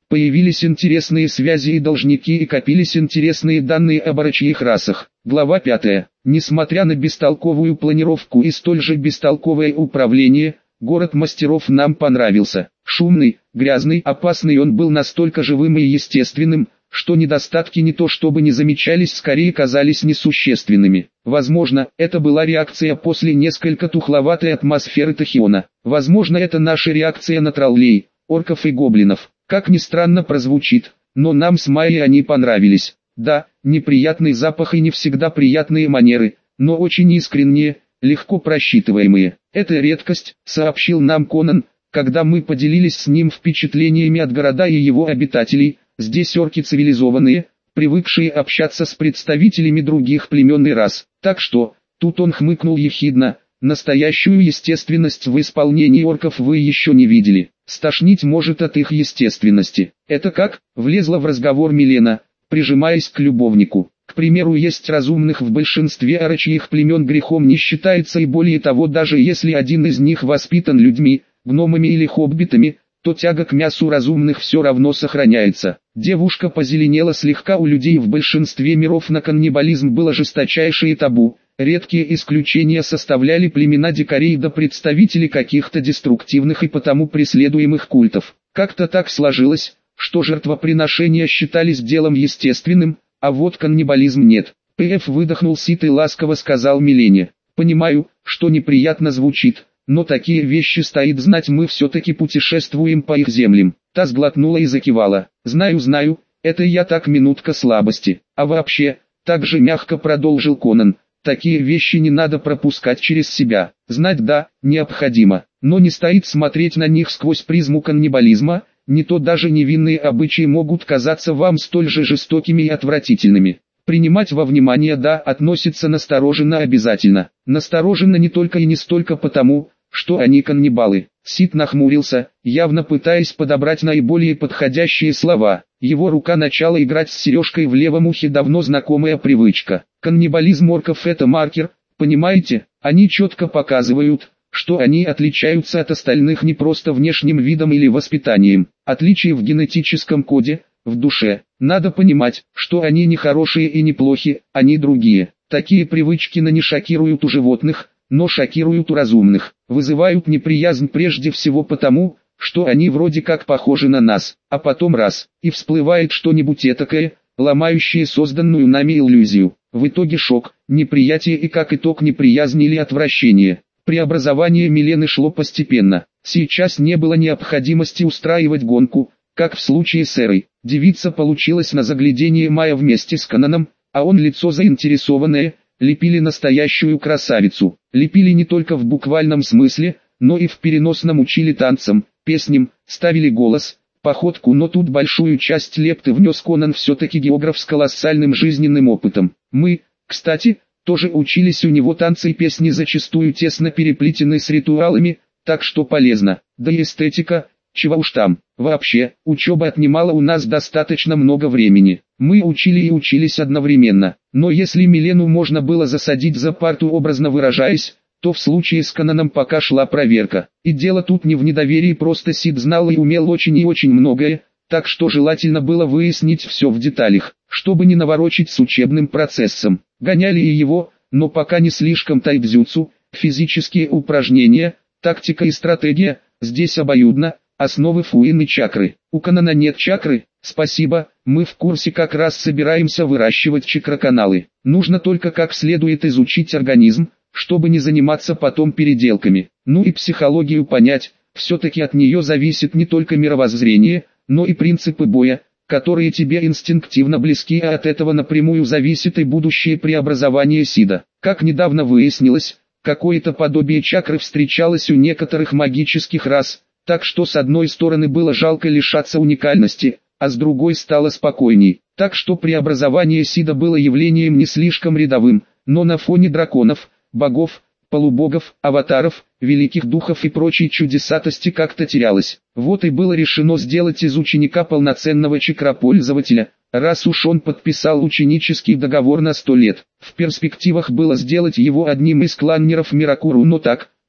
Появились интересные связи и должники, и копились интересные данные об орочьих расах. Глава 5. Несмотря на бестолковую планировку и столь же бестолковое управление, город мастеров нам понравился. Шумный, грязный, опасный он был настолько живым и естественным, что недостатки не то чтобы не замечались, скорее казались несущественными. Возможно, это была реакция после несколько тухловатой атмосферы Тахиона. Возможно, это наша реакция на троллей, орков и гоблинов. Как ни странно прозвучит, но нам с Майей они понравились. Да, неприятный запах и не всегда приятные манеры, но очень искренние, легко просчитываемые. Это редкость, сообщил нам Конан, когда мы поделились с ним впечатлениями от города и его обитателей. Здесь орки цивилизованные, привыкшие общаться с представителями других племен и рас. Так что, тут он хмыкнул ехидно, настоящую естественность в исполнении орков вы еще не видели. Стошнить может от их естественности. Это как? Влезла в разговор Милена, прижимаясь к любовнику. К примеру, есть разумных в большинстве орочьих племен грехом не считается, и более того, даже если один из них воспитан людьми, гномами или хоббитами, то тяга к мясу разумных все равно сохраняется. Девушка позеленела слегка. У людей в большинстве миров на каннибализм было жесточайшее табу. Редкие исключения составляли племена дикарей да представители каких-то деструктивных и потому преследуемых культов. Как-то так сложилось, что жертвоприношения считались делом естественным, а вот каннибализм нет. П.Ф. выдохнул Сид и ласково сказал Милене: «Понимаю, что неприятно звучит, но такие вещи стоит знать, мы все-таки путешествуем по их землям». Та сглотнула и закивала. «Знаю, это я так, минутка слабости. А вообще», так же мягко продолжил Конан, «такие вещи не надо пропускать через себя. Знать да, необходимо, но не стоит смотреть на них сквозь призму каннибализма, не то даже невинные обычаи могут казаться вам столь же жестокими и отвратительными. Принимать во внимание да, относится настороженно обязательно. Настороженно не только и не столько потому, что они каннибалы». Сид нахмурился, явно пытаясь подобрать наиболее подходящие слова. Его рука начала играть с сережкой в левом ухе, давно знакомая привычка. Каннибализм орков — это маркер, понимаете? Они четко показывают, что они отличаются от остальных не просто внешним видом или воспитанием. Отличие в генетическом коде, в душе. Надо понимать, что они не хорошие и не плохи, они другие. Такие привычки не шокируют у животных, но шокируют у разумных. Вызывают неприязнь прежде всего потому, что они вроде как похожи на нас, а потом раз, и всплывает что-нибудь этакое, ломающее созданную нами иллюзию. В итоге шок, неприятие и как итог неприязнь или отвращение. Преобразование Милены шло постепенно. Сейчас не было необходимости устраивать гонку, как в случае с Эрой. Девица получилась на заглядение Майя вместе с Конаном, а он лицо заинтересованное, лепили настоящую красавицу. Лепили не только в буквальном смысле, но и в переносном, учили танцам, песням, ставили голос, походку, но тут большую часть лепты внес Конан, все-таки географ с колоссальным жизненным опытом. Мы, кстати, тоже учились у него, танцы и песни зачастую тесно переплетены с ритуалами, так что полезно. Да и эстетика, чего уж там. Вообще, учеба отнимала у нас достаточно много времени. Мы учили и учились одновременно. Но если Милену можно было засадить за парту, образно выражаясь, то в случае с Конаном пока шла проверка. И дело тут не в недоверии, просто Сид знал и умел очень и очень многое, так что желательно было выяснить все в деталях, чтобы не наворочить с учебным процессом. Гоняли и его, но пока не слишком тайцзюцу, физические упражнения, тактика и стратегия, здесь обоюдно, основы фуин и чакры. У Конана нет чакры, спасибо, мы в курсе, как раз собираемся выращивать чакроканалы. Нужно только как следует изучить организм, чтобы не заниматься потом переделками. Ну и психологию понять, все-таки от нее зависит не только мировоззрение, но и принципы боя, которые тебе инстинктивно близки, а от этого напрямую зависит и будущее преобразование Сида. Как недавно выяснилось, какое-то подобие чакры встречалось у некоторых магических рас, так что с одной стороны было жалко лишаться уникальности, а с другой стало спокойней. Так что преобразование Сида было явлением не слишком рядовым, но на фоне драконов, богов, полубогов, аватаров, великих духов и прочей чудесатости как-то терялось. Вот и было решено сделать из ученика полноценного чакропользователя, раз уж он подписал ученический договор на 100 лет. В перспективах было сделать его одним из кланнеров Миракуру, но так,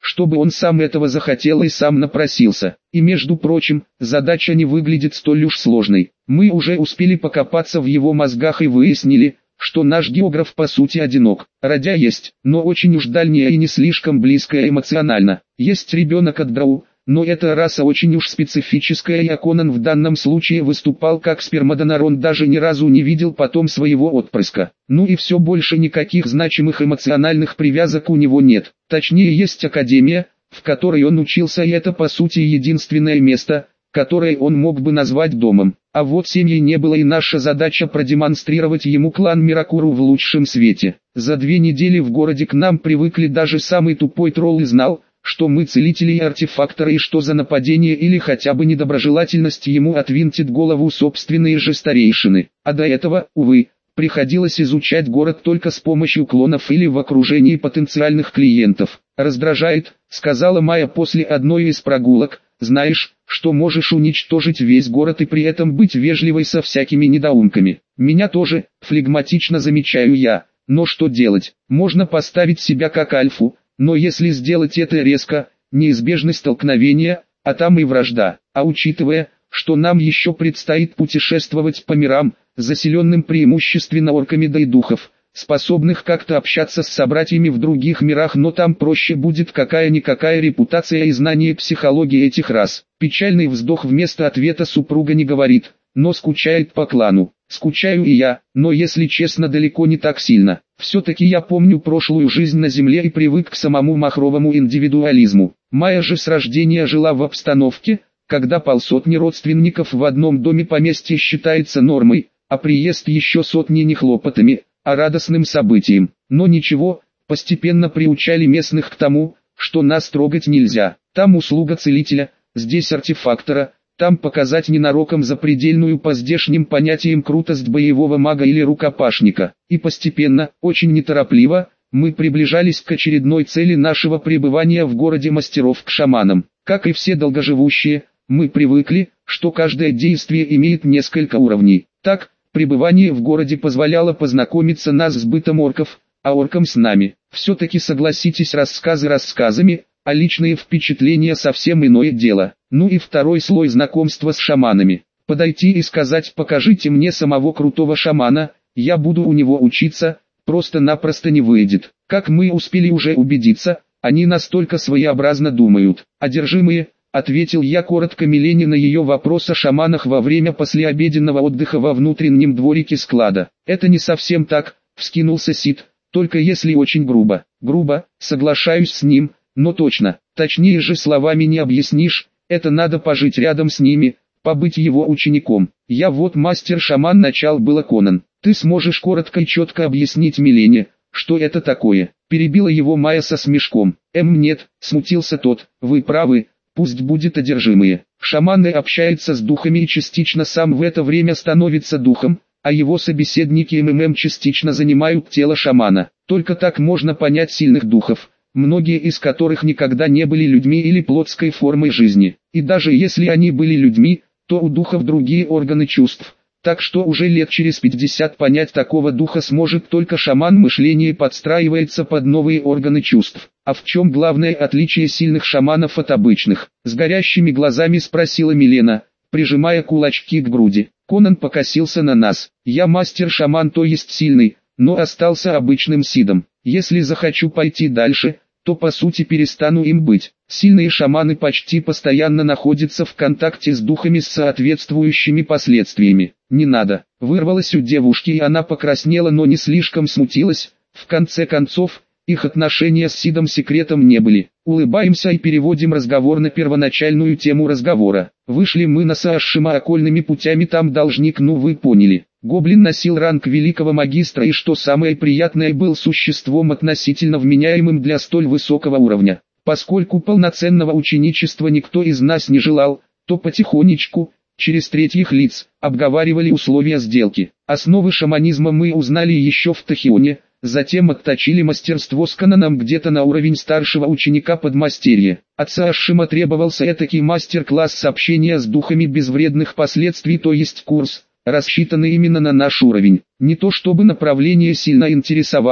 чтобы он сам этого захотел и сам напросился. И между прочим, задача не выглядит столь уж сложной. Мы уже успели покопаться в его мозгах и выяснили, что наш географ по сути одинок. Родня есть, но очень уж дальняя и не слишком близкая эмоционально. Есть ребенок от Драу, но эта раса очень уж специфическая, и Конан в данном случае выступал как спермодонор, он даже ни разу не видел потом своего отпрыска. Ну и все, больше никаких значимых эмоциональных привязок у него нет. Точнее, есть академия, в которой он учился, и это по сути единственное место, которое он мог бы назвать домом. А вот семьи не было, и наша задача продемонстрировать ему клан Миракуру в лучшем свете. За 2 недели в городе к нам привыкли, даже самый тупой тролл и знал, что мы целители и артефакторы, и что за нападение или хотя бы недоброжелательность ему отвинтит голову собственные же старейшины. А до этого, увы, приходилось изучать город только с помощью клонов или в окружении потенциальных клиентов. «Раздражает», — сказала Майя после одной из прогулок, — «знаешь, что можешь уничтожить весь город и при этом быть вежливой со всякими недоумками. Меня тоже», — флегматично замечаю я, — «но что делать? Можно поставить себя как альфу, но если сделать это резко, неизбежны столкновения, а там и вражда. А учитывая, что нам еще предстоит путешествовать по мирам, заселенным преимущественно орками да и духов, способных как-то общаться с собратьями в других мирах, но там проще будет какая-никакая репутация и знание психологии этих рас». Печальный вздох вместо ответа супруга не говорит, но скучает по клану. Скучаю и я, но если честно, далеко не так сильно. Все-таки я помню прошлую жизнь на земле и привык к самому махровому индивидуализму. Майя же с рождения жила в обстановке, когда полсотни родственников в одном доме поместья считается нормой, а приезд еще сотни не хлопотами, а радостным событием. Но ничего, постепенно приучали местных к тому, что нас трогать нельзя. Там услуга целителя, здесь артефактора, там показать ненароком запредельную по здешним понятиям крутость боевого мага или рукопашника. И постепенно, очень неторопливо, мы приближались к очередной цели нашего пребывания в городе мастеров, к шаманам. Как и все долгоживущие, мы привыкли, что каждое действие имеет несколько уровней. Так, пребывание в городе позволяло познакомиться нас с бытом орков, а оркам с нами. Все-таки согласитесь, рассказы рассказами, а личные впечатления совсем иное дело. Ну и второй слой знакомства с шаманами. Подойти и сказать: «Покажите мне самого крутого шамана, я буду у него учиться», просто-напросто не выйдет. Как мы успели уже убедиться, они настолько своеобразно думают. «Одержимые», — ответил я коротко Милене на ее вопрос о шаманах во время послеобеденного отдыха во внутреннем дворике склада. «Это не совсем так», — вскинулся Сид, — «только если очень грубо». «Грубо, соглашаюсь с ним, но точно, точнее же словами не объяснишь, это надо пожить рядом с ними, побыть его учеником. Я вот мастер-шаман», начал было Конан. «Ты сможешь коротко и четко объяснить Милене, что это такое?» Перебила его Майя со смешком. Нет», — смутился тот, — «вы правы, пусть будет одержимые. Шаманы общаются с духами и частично сам в это время становится духом, а его собеседники частично занимают тело шамана. Только так можно понять сильных духов, многие из которых никогда не были людьми или плотской формой жизни. И даже если они были людьми, то у духов другие органы чувств. Так что уже лет через 50 понять такого духа сможет только шаман, мышление подстраивается под новые органы чувств. А в чем главное отличие сильных шаманов от обычных? С горящими глазами спросила Милена, прижимая кулачки к груди. Конан покосился на нас. Я мастер-шаман, то есть сильный, но остался обычным Сидом. Если захочу пойти дальше, то по сути перестану им быть. Сильные шаманы почти постоянно находятся в контакте с духами с соответствующими последствиями. «Не надо», — вырвалось у девушки, и она покраснела, но не слишком смутилась. В конце концов, их отношения с Сидом секретом не были. Улыбаемся и переводим разговор на первоначальную тему разговора. Вышли мы на Саашима окольными путями, там должник, ну вы поняли. Гоблин носил ранг великого магистра и, что самое приятное, был существом относительно вменяемым для столь высокого уровня. Поскольку полноценного ученичества никто из нас не желал, то потихонечку, через третьих лиц, обговаривали условия сделки. Основы шаманизма мы узнали еще в Тахионе, затем отточили мастерство с Конаном где-то на уровень старшего ученика подмастерья. От Саашима требовался этакий мастер-класс общения с духами без вредных последствий, то есть курс, рассчитанный именно на наш уровень. Не то чтобы направление сильно интересовало,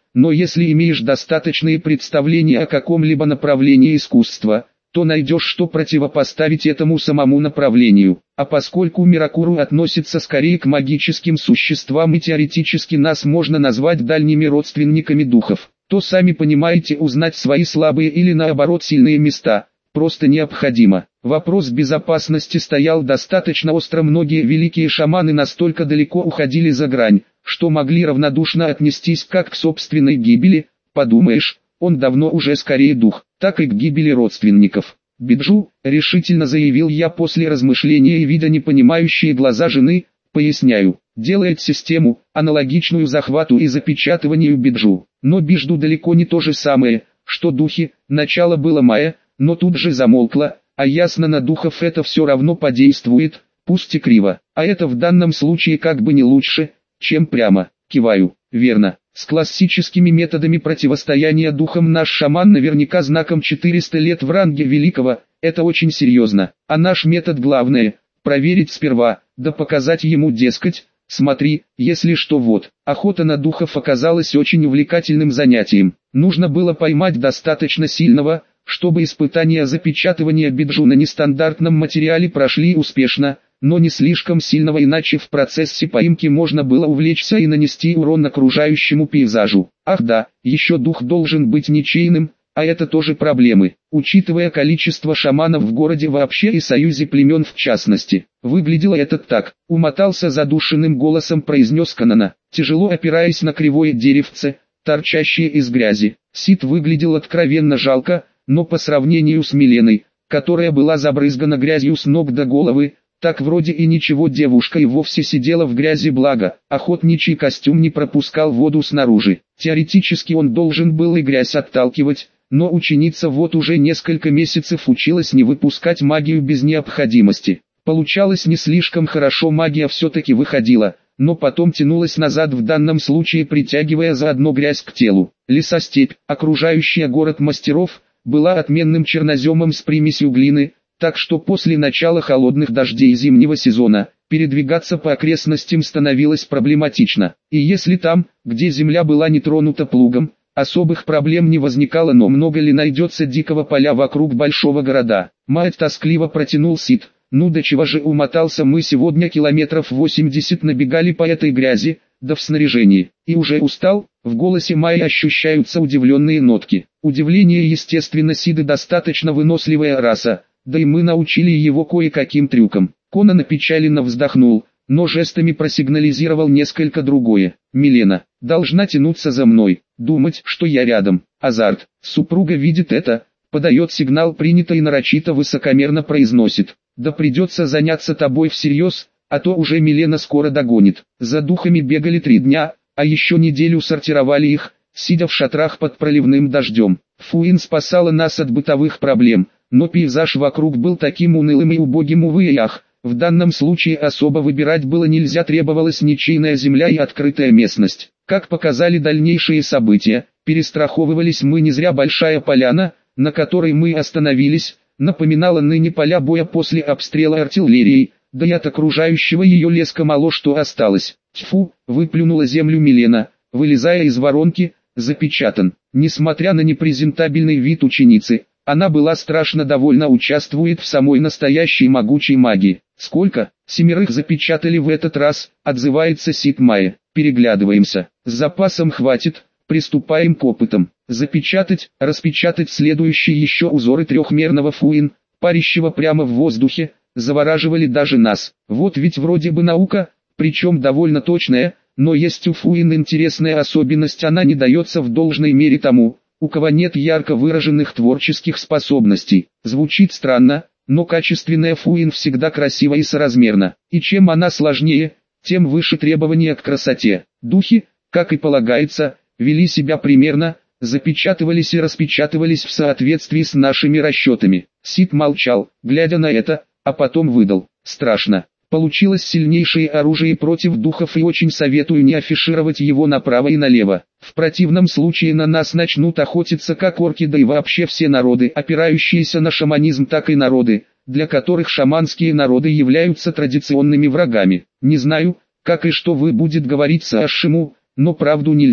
но если имеешь достаточные представления о каком-либо направлении искусства, то найдешь, что противопоставить этому самому направлению. А поскольку Миракуру относится скорее к магическим существам и теоретически нас можно назвать дальними родственниками духов, то сами понимаете, узнать свои слабые или наоборот сильные места просто необходимо. Вопрос безопасности стоял достаточно остро, многие великие шаманы настолько далеко уходили за грань, что могли равнодушно отнестись как к собственной гибели, подумаешь, он давно уже скорее дух, так и к гибели родственников. «Биджу», — решительно заявил я после размышления и видя непонимающие глаза жены, поясняю, делает систему, аналогичную захвату и запечатыванию Биджу. Но Биджу далеко не то же самое, что духи, начало было мая, но тут же замолкло, а ясно на духов это все равно подействует, пусть и криво, а это в данном случае как бы не лучше, чем прямо, киваю, верно. С классическими методами противостояния духам наш шаман наверняка знаком 400 лет в ранге великого, это очень серьезно. А наш метод главное, проверить сперва, да показать ему, дескать, смотри, если что, вот. Охота на духов оказалась очень увлекательным занятием. Нужно было поймать достаточно сильного, чтобы испытания запечатывания Биджу на нестандартном материале прошли успешно, но не слишком сильного, иначе в процессе поимки можно было увлечься и нанести урон окружающему пейзажу. Ах да, еще дух должен быть ничейным, а это тоже проблемы, учитывая количество шаманов в городе вообще и союзе племен в частности. Выглядело это так, умотался задушенным голосом произнес Канана, тяжело опираясь на кривое деревце, торчащее из грязи. Сид выглядел откровенно жалко, но по сравнению с Миленой, которая была забрызгана грязью с ног до головы, так вроде и ничего, девушка и вовсе сидела в грязи, благо, охотничий костюм не пропускал воду снаружи. Теоретически он должен был и грязь отталкивать, но ученица вот уже несколько месяцев училась не выпускать магию без необходимости. Получалось не слишком хорошо, магия все-таки выходила, но потом тянулась назад, в данном случае притягивая заодно грязь к телу. Лесостепь, окружающая город мастеров, была отменным черноземом с примесью глины, так что после начала холодных дождей зимнего сезона, передвигаться по окрестностям становилось проблематично. И если там, где земля была не тронута плугом, особых проблем не возникало, но много ли найдется дикого поля вокруг большого города? Мать тоскливо протянул Сид. Ну до чего же умотался, мы сегодня километров 80 набегали по этой грязи, да в снаряжении. И уже устал? В голосе Майи ощущаются удивленные нотки. Удивление, естественно, Сиды достаточно выносливая раса. Да и мы научили его кое-каким трюкам. Конан опечаленно вздохнул, но жестами просигнализировал несколько другое. Милена должна тянуться за мной, думать, что я рядом. Азарт. Супруга видит это, подает сигнал, принято, и нарочито высокомерно произносит. Да придется заняться тобой всерьез, а то уже Милена скоро догонит. За духами бегали 3 дня, а еще неделю сортировали их, сидя в шатрах под проливным дождем. Фуин спасала нас от бытовых проблем. Но пейзаж вокруг был таким унылым и убогим, увы и ах. В данном случае особо выбирать было нельзя, требовалась ничейная земля и открытая местность. Как показали дальнейшие события, перестраховывались мы не зря. Большая поляна, на которой мы остановились, напоминала ныне поля боя после обстрела артиллерией, да и от окружающего ее леска мало что осталось. Тьфу, выплюнула землю Милена, вылезая из воронки, запечатан. Несмотря на непрезентабельный вид ученицы, она была страшно довольна, участвует в самой настоящей могучей магии. Сколько? 7 запечатали в этот раз, отзывается Сид Майя. Переглядываемся. С запасом хватит, приступаем к опытам. Запечатать, распечатать следующие еще узоры трехмерного фуин, парящего прямо в воздухе, завораживали даже нас. Вот ведь вроде бы наука, причем довольно точная, но есть у фуин интересная особенность, она не дается в должной мере тому, у кого нет ярко выраженных творческих способностей. Звучит странно, но качественная фуин всегда красива и соразмерна. И чем она сложнее, тем выше требования к красоте. Духи, как и полагается, вели себя примерно, запечатывались и распечатывались в соответствии с нашими расчетами. Сид молчал, глядя на это, а потом выдал: страшно. Получилось сильнейшее оружие против духов, и очень советую не афишировать его направо и налево. В противном случае на нас начнут охотиться как орки, да и вообще все народы, опирающиеся на шаманизм, так и народы, для которых шаманские народы являются традиционными врагами. Не знаю, как и что вы будет говорить Саашиму, но правду нельзя.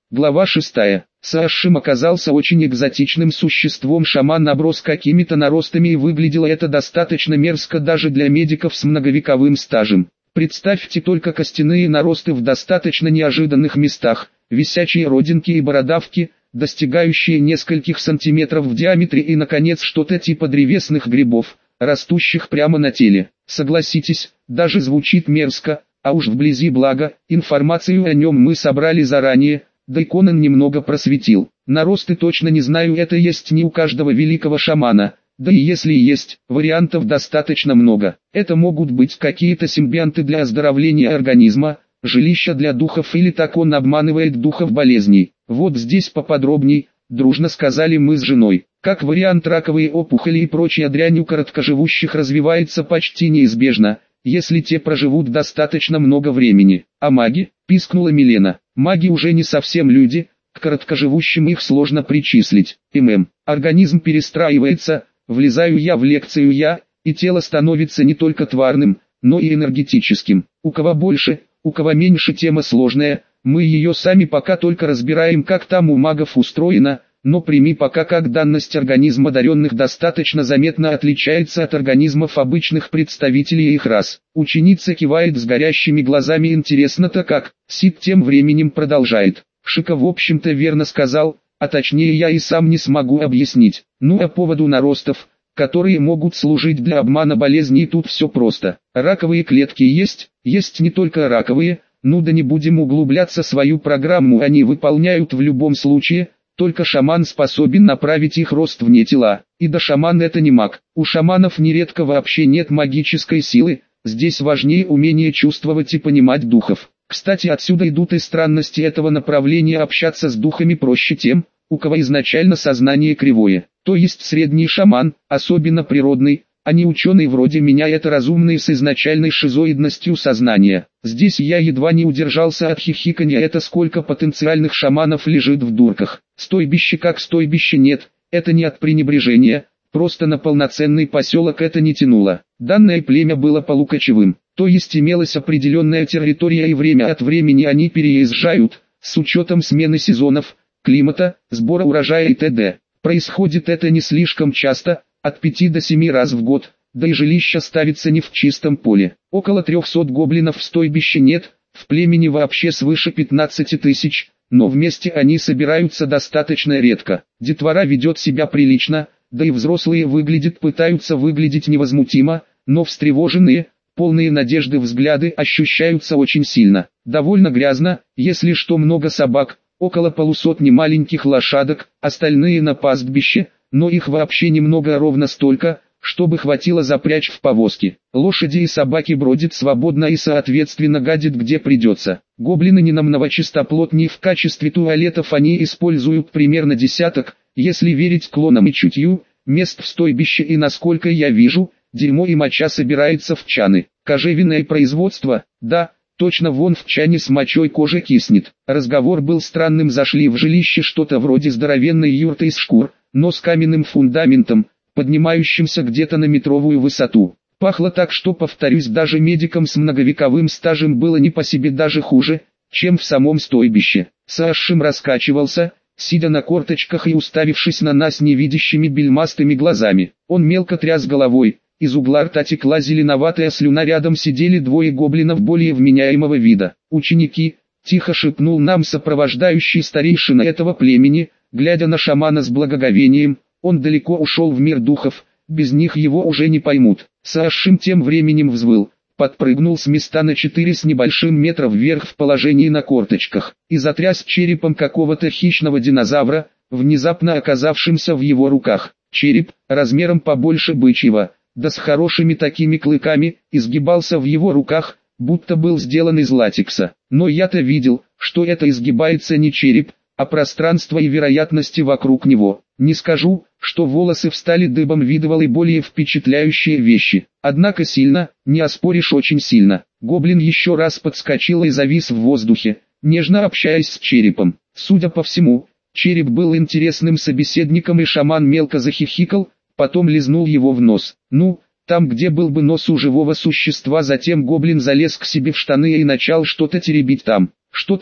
Глава 6. Саашим оказался очень экзотичным существом. Шаман оброс какими-то наростами, и выглядело это достаточно мерзко даже для медиков с многовековым стажем. Представьте только костяные наросты в достаточно неожиданных местах, висячие родинки и бородавки, достигающие нескольких сантиметров в диаметре, и, наконец, что-то типа древесных грибов, растущих прямо на теле. Согласитесь, даже звучит мерзко, а уж вблизи благо, информацию о нем мы собрали заранее, да и Конан немного просветил. Наросты точно не знаю, это есть не у каждого великого шамана, да и если есть, вариантов достаточно много. Это могут быть какие-то симбионты для оздоровления организма, жилища для духов, или так он обманывает духов болезней. Вот здесь поподробней, дружно сказали мы с женой. Как вариант, раковые опухоли и прочая дрянь у короткоживущих развивается почти неизбежно, если те проживут достаточно много времени. А маги? Пискнула Милена. Маги уже не совсем люди, к короткоживущим их сложно причислить. Организм перестраивается, влезаю я в лекцию я, и тело становится не только тварным, но и энергетическим. У кого больше, у кого меньше, тема сложная, мы ее сами пока только разбираем, как там у магов устроено, но прими пока как данность: организм одаренных достаточно заметно отличается от организмов обычных представителей их рас. Ученица кивает с горящими глазами. Интересно-то как? Сид тем временем продолжает. Шика в общем-то верно сказал, а точнее я и сам не смогу объяснить. Ну а поводу наростов, которые могут служить для обмана болезней, тут все просто. Раковые клетки есть не только раковые, ну да не будем углубляться, свою программу они выполняют в любом случае, только шаман способен направить их рост вне тела. И да, шаман это не маг. У шаманов нередко вообще нет магической силы, здесь важнее умение чувствовать и понимать духов. Кстати, отсюда идут и странности этого направления: общаться с духами проще тем, у кого изначально сознание кривое. То есть средний шаман, особенно природный, а не ученый вроде меня, это разумный с изначальной шизоидностью сознания. Здесь я едва не удержался от хихиканья. Это сколько потенциальных шаманов лежит в дурках. Стойбище как стойбище нет, это не от пренебрежения, просто на полноценный поселок это не тянуло. Данное племя было полукочевым, то есть имелась определенная территория, и время от времени они переезжают, с учетом смены сезонов, климата, сбора урожая и т.д. Происходит это не слишком часто, от 5 до 7 раз в год, да и жилище ставится не в чистом поле. Около 300 гоблинов в стойбище нет, в племени вообще свыше 15 тысяч, но вместе они собираются достаточно редко. Детвора ведет себя прилично, да и взрослые пытаются выглядеть невозмутимо, но встревоженные, полные надежды взгляды ощущаются очень сильно. Довольно грязно, если что, много собак, около полусотни маленьких лошадок, остальные на пастбище, но их вообще немного, ровно столько, чтобы хватило запрячь в повозки. Лошади и собаки бродят свободно и соответственно гадят где придется. Гоблины не намного чистоплотнее, в качестве туалетов они используют примерно десяток, если верить клонам и чутью, мест в стойбище, и насколько я вижу, дерьмо и моча собирается в чаны. Кожевенное производство, да, точно, вон в чане с мочой кожа киснет. Разговор был странным: зашли в жилище что-то вроде здоровенной юрты из шкур, но с каменным фундаментом, поднимающимся где-то на метровую высоту. Пахло так, что, повторюсь, даже медикам с многовековым стажем было не по себе, даже хуже, чем в самом стойбище. Саашим раскачивался, сидя на корточках и уставившись на нас невидящими бельмастыми глазами. Он мелко тряс головой, из угла рта текла зеленоватая слюна, рядом сидели двое гоблинов более вменяемого вида. «Ученики», — тихо шепнул нам сопровождающий старейшина этого племени, глядя на шамана с благоговением. Он далеко ушел в мир духов, без них его уже не поймут. Саашим тем временем взвыл, подпрыгнул с места на 4 с небольшим метров вверх в положении на корточках, и затряс черепом какого-то хищного динозавра, внезапно оказавшимся в его руках. Череп, размером побольше бычьего, да с хорошими такими клыками, изгибался в его руках, будто был сделан из латекса. Но я-то видел, что это изгибается не череп, а пространство и вероятности вокруг него. Не скажу, что волосы встали дыбом, видывал и более впечатляющие вещи. Однако сильно, не оспоришь, очень сильно. Гоблин еще раз подскочил и завис в воздухе, нежно общаясь с черепом. Судя по всему, череп был интересным собеседником, и шаман мелко захихикал, потом лизнул его в нос. Ну, там, где был бы нос у живого существа. Затем гоблин залез к себе в штаны и начал что-то теребить там. Что-то,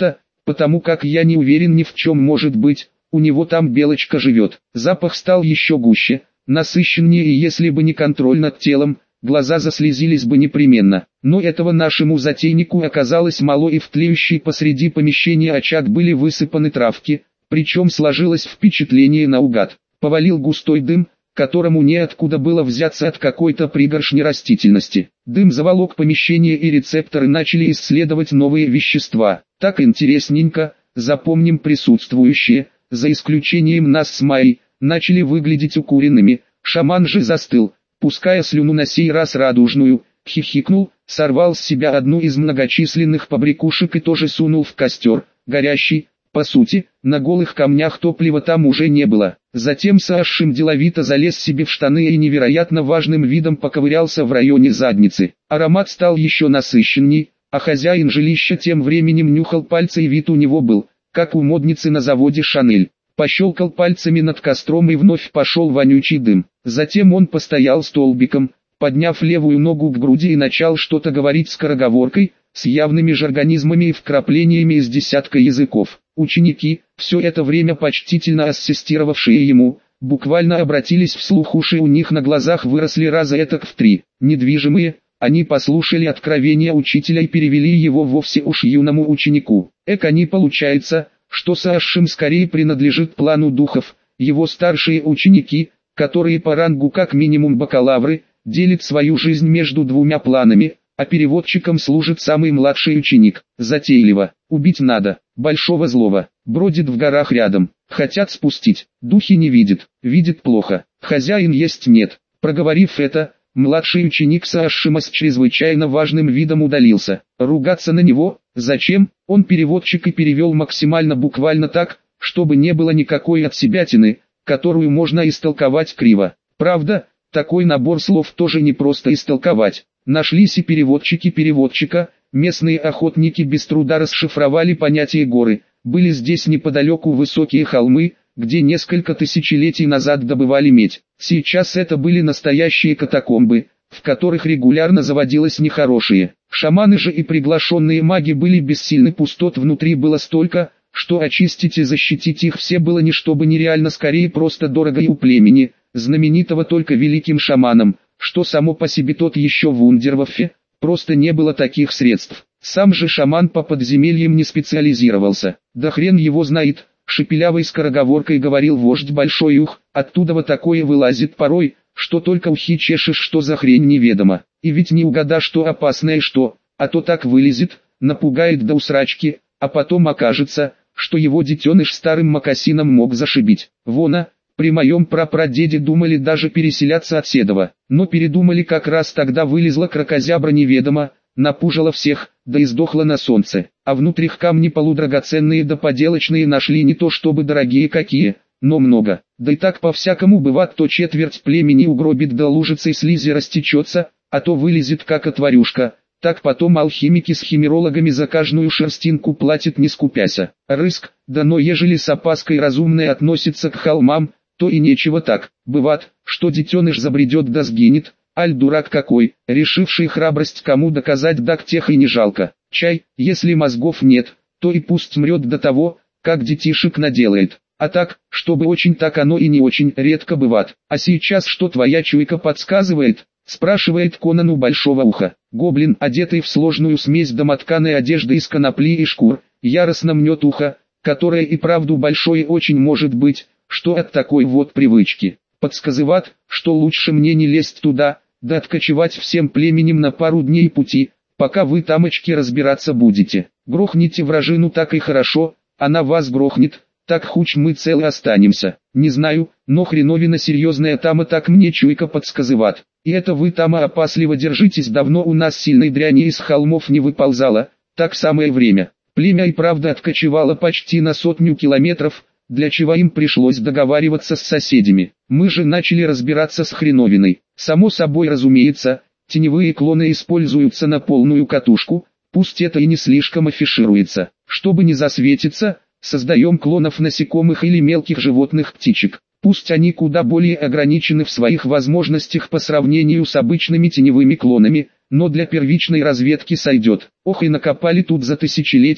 потому как я не уверен ни в чем, может быть, у него там белочка живет. Запах стал еще гуще, насыщеннее, и если бы не контроль над телом, глаза заслезились бы непременно. Но этого нашему затейнику оказалось мало, и в тлеющий посреди помещения очаг были высыпаны травки, причем сложилось впечатление наугад. Повалил густой дым, которому неоткуда было взяться от какой-то пригоршни растительности. Дым заволок помещение, и рецепторы начали исследовать новые вещества. Так интересненько, запомним присутствующие, за исключением нас с Майей, начали выглядеть укуренными. Шаман же застыл, пуская слюну, на сей раз радужную, хихикнул, сорвал с себя одну из многочисленных побрякушек и тоже сунул в костер, горящий. По сути, на голых камнях топлива там уже не было. Затем Саашим деловито залез себе в штаны и невероятно важным видом поковырялся в районе задницы. Аромат стал еще насыщенней, а хозяин жилища тем временем нюхал пальцы, и вид у него был, как у модницы на заводе Шанель. Пощелкал пальцами над костром, и вновь пошел вонючий дым. Затем он постоял столбиком, подняв левую ногу к груди, и начал что-то говорить скороговоркой, с явными жаргонизмами и вкраплениями из десятка языков. Ученики, все это время почтительно ассистировавшие ему, буквально обратились вслух, уши у них на глазах выросли раза этак в 3. Недвижимые, они послушали откровения учителя и перевели его вовсе уж юному ученику. Они, получается, что Саашим скорее принадлежит плану духов, его старшие ученики, которые по рангу как минимум бакалавры, делят свою жизнь между двумя планами, а переводчиком служит самый младший ученик. Затейливо. Убить надо. Большого злого. Бродит в горах рядом. Хотят спустить. Духи не видит. Видит плохо. Хозяин есть нет. Проговорив это, младший ученик Саашима с чрезвычайно важным видом удалился. Ругаться на него? Зачем? Он переводчик и перевел максимально буквально так, чтобы не было никакой отсебятины, которую можно истолковать криво. Правда, такой набор слов тоже не просто истолковать. Нашлись и переводчики переводчика. Местные охотники без труда расшифровали понятие горы. Были здесь неподалеку высокие холмы, где несколько тысячелетий назад добывали медь. Сейчас это были настоящие катакомбы, в которых регулярно заводилось нехорошее. Шаманы же и приглашенные маги были бессильны, пустот внутри было столько, что очистить и защитить их все было не чтобы нереально, скорее просто дорого, и у племени, знаменитого только великим шаманом, что само по себе тот еще вундерваффе, просто не было таких средств. Сам же шаман по подземельям не специализировался. Да хрен его знает, шепелявой скороговоркой говорил вождь Большой Ух, оттуда вот такое вылазит порой, что только ухи чешешь, что за хрень неведомо. И ведь не угадашь, что опасное что, а то так вылезет, напугает до усрачки, а потом окажется, что его детеныш старым мокасином мог зашибить. Вона, при моем прапрадеде думали даже переселяться от Седова, но передумали как раз тогда, вылезла кракозябра неведомо, напужила всех, да и сдохла на солнце. А внутри камни полудрагоценные да поделочные нашли, не то чтобы дорогие какие, но много. Да и так по-всякому бывает, то четверть племени угробит, да лужицей слизи растечется, а то вылезет как отварюшка. Так потом алхимики с химерологами за каждую шерстинку платят не скупяся. Рыск, да но ежели с опаской разумные относится к холмам, то и нечего так. Бывает, что детеныш забредет да сгинет, аль дурак какой, решивший храбрость кому доказать, да к тех и не жалко. Чай, если мозгов нет, то и пусть мрет до того, как детишек наделает. А так, чтобы очень, так оно и не очень, редко бывает. А сейчас что твоя чуйка подсказывает? Спрашивает Конан у Большого Уха. Гоблин, одетый в сложную смесь домотканой одежды из конопли и шкур, яростно мнет ухо, которое и правду большое очень может быть, что от такой вот привычки. Подсказывает, что лучше мне не лезть туда, да откочевать всем племенем на пару дней пути, пока вы тамочки разбираться будете. Грохните вражину, так и хорошо, она вас грохнет, так хуч мы целы останемся. Не знаю, но хреновина серьезная тама, так мне чуйка подсказывает. И это вы тама опасливо держитесь, давно у нас сильной дряни из холмов не выползало, так самое время. Племя и правда откочевало почти на 100 километров, для чего им пришлось договариваться с соседями. Мы же начали разбираться с хреновиной. Само собой разумеется, теневые клоны используются на полную катушку, пусть это и не слишком афишируется. Чтобы не засветиться, создаем клонов насекомых или мелких животных, птичек. Пусть они куда более ограничены в своих возможностях по сравнению с обычными теневыми клонами, но для первичной разведки сойдет. Ох, и накопали тут за тысячелетия.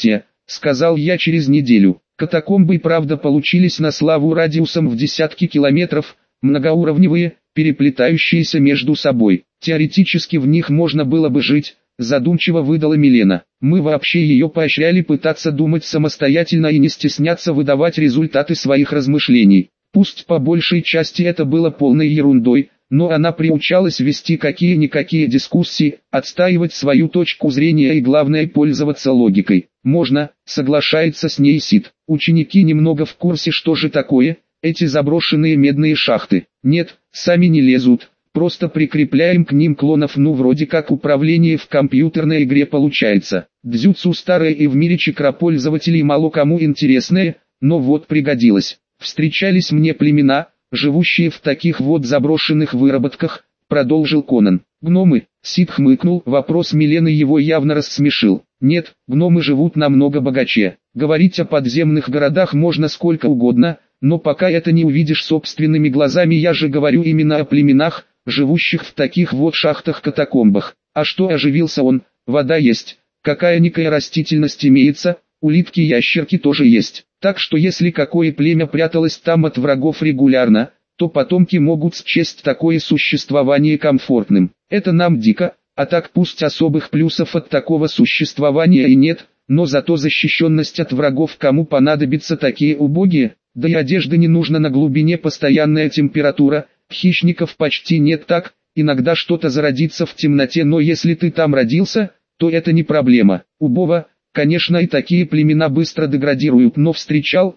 сказал я через неделю. Катакомбы правда получились на славу радиусом в десятки километров, многоуровневые, переплетающиеся между собой. Теоретически в них можно было бы жить, задумчиво выдала Милена. Мы вообще ее поощряли пытаться думать самостоятельно и не стесняться выдавать результаты своих размышлений. Пусть по большей части это было полной ерундой, но она приучалась вести какие-никакие дискуссии, отстаивать свою точку зрения и главное пользоваться логикой. Можно, соглашается с ней Сид. Ученики немного в курсе, что же такое эти заброшенные медные шахты. Нет, сами не лезут, просто прикрепляем к ним клонов, ну вроде как управление в компьютерной игре получается. Дзюцу старое и в мире чакропользователей мало кому интересное, но вот пригодилось. Встречались мне племена, живущие в таких вот заброшенных выработках, продолжил Конан. Гномы, Сид хмыкнул, вопрос Милены его явно рассмешил. Нет, гномы живут намного богаче. Говорить о подземных городах можно сколько угодно, но пока это не увидишь собственными глазами, я же говорю именно о племенах, живущих в таких вот шахтах-катакомбах. А что, оживился он, вода есть, какая-никакая растительность имеется, улитки-ящерки тоже есть. Так что если какое племя пряталось там от врагов регулярно, то потомки могут счесть такое существование комфортным. Это нам дико, а так пусть особых плюсов от такого существования и нет, но зато защищенность от врагов кому понадобится такие убогие, да и одежды не нужно на глубине, постоянная температура, хищников почти нет, так, иногда что-то зародится в темноте, но если ты там родился, то это не проблема. Убого, конечно, и такие племена быстро деградируют, но встречал.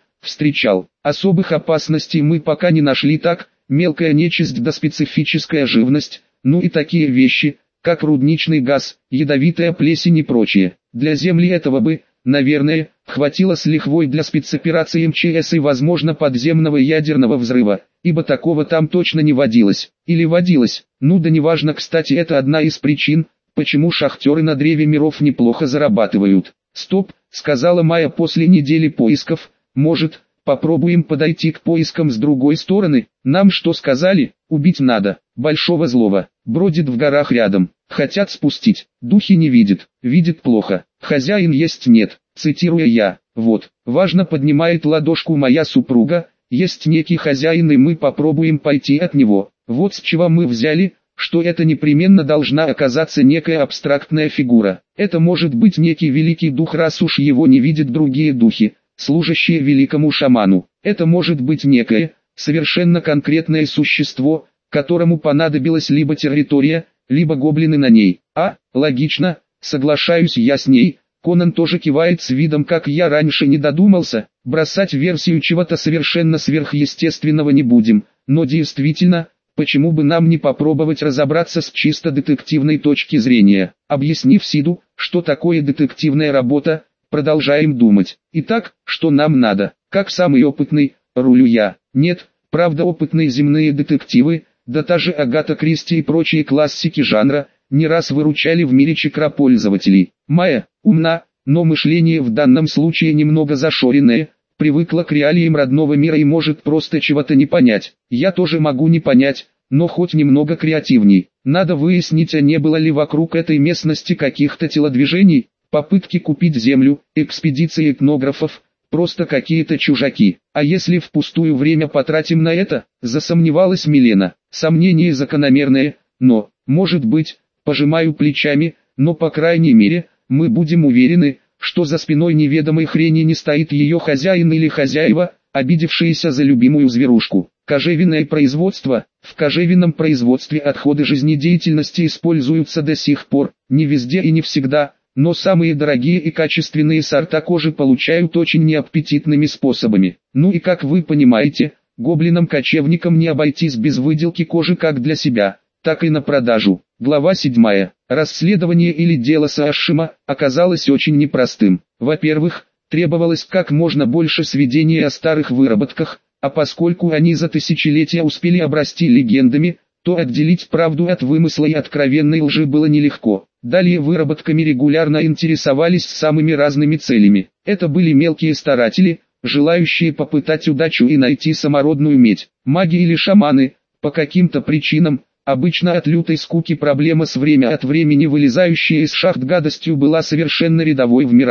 Особых опасностей мы пока не нашли, так, мелкая нечисть да специфическая живность, ну и такие вещи, как рудничный газ, ядовитая плесень и прочее. Для Земли этого бы, наверное, хватило с лихвой для спецоперации МЧС и возможно подземного ядерного взрыва, ибо такого там точно не водилось. Или водилось, ну да неважно, кстати, это одна из причин, почему шахтеры на древе миров неплохо зарабатывают. «Стоп», — сказала Майя после недели поисков, — «может, попробуем подойти к поискам с другой стороны? Нам что сказали? Убить надо, большого злого, бродит в горах рядом, хотят спустить, духи не видит, видит плохо, хозяин есть нет», цитируя я. «Вот, важно, поднимает ладошку моя супруга, есть некий хозяин и мы попробуем пойти от него. Вот с чего мы взяли, что это непременно должна оказаться некая абстрактная фигура. Это может быть некий великий дух, раз уж его не видят другие духи, служащие великому шаману. Это может быть некое, совершенно конкретное существо, которому понадобилась либо территория, либо гоблины на ней. Логично, соглашаюсь я с ней. Конан тоже кивает с видом, как я раньше не додумался, бросать версию чего-то совершенно сверхъестественного не будем, но действительно, почему бы нам не попробовать разобраться с чисто детективной точки зрения. Объяснив Сиду, что такое детективная работа, продолжаем думать. Итак, что нам надо? Как самый опытный, рулю я. Нет, правда, опытные земные детективы, да та же Агата Кристи и прочие классики жанра, не раз выручали в мире чакропользователей. Майя умна, но мышление в данном случае немного зашоренное, привыкла к реалиям родного мира и может просто чего-то не понять. Я тоже могу не понять, но хоть немного креативней. Надо выяснить, а не было ли вокруг этой местности каких-то телодвижений, попытки купить землю, экспедиции этнографов, просто какие-то чужаки. А если впустую время потратим на это, засомневалась Милена. Сомнение закономерное, но, может быть, пожимаю плечами, но по крайней мере, мы будем уверены, что за спиной неведомой хрени не стоит ее хозяин или хозяева, обидевшиеся за любимую зверушку. Кожевенное производство. В кожевенном производстве отходы жизнедеятельности используются до сих пор, не везде и не всегда, но самые дорогие и качественные сорта кожи получают очень неаппетитными способами. Ну и как вы понимаете, гоблинам-кочевникам не обойтись без выделки кожи как для себя, так и на продажу. Глава 7. Расследование или дело Саашима оказалось очень непростым. Во-первых, требовалось как можно больше сведений о старых выработках, а поскольку они за тысячелетия успели обрасти легендами, то отделить правду от вымысла и откровенной лжи было нелегко. Далее выработками регулярно интересовались самыми разными целями. Это были мелкие старатели, желающие попытать удачу и найти самородную медь. Маги или шаманы, по каким-то причинам, обычно от лютой скуки проблема с время от времени вылезающая из шахт гадостью была совершенно рядовой в мирах,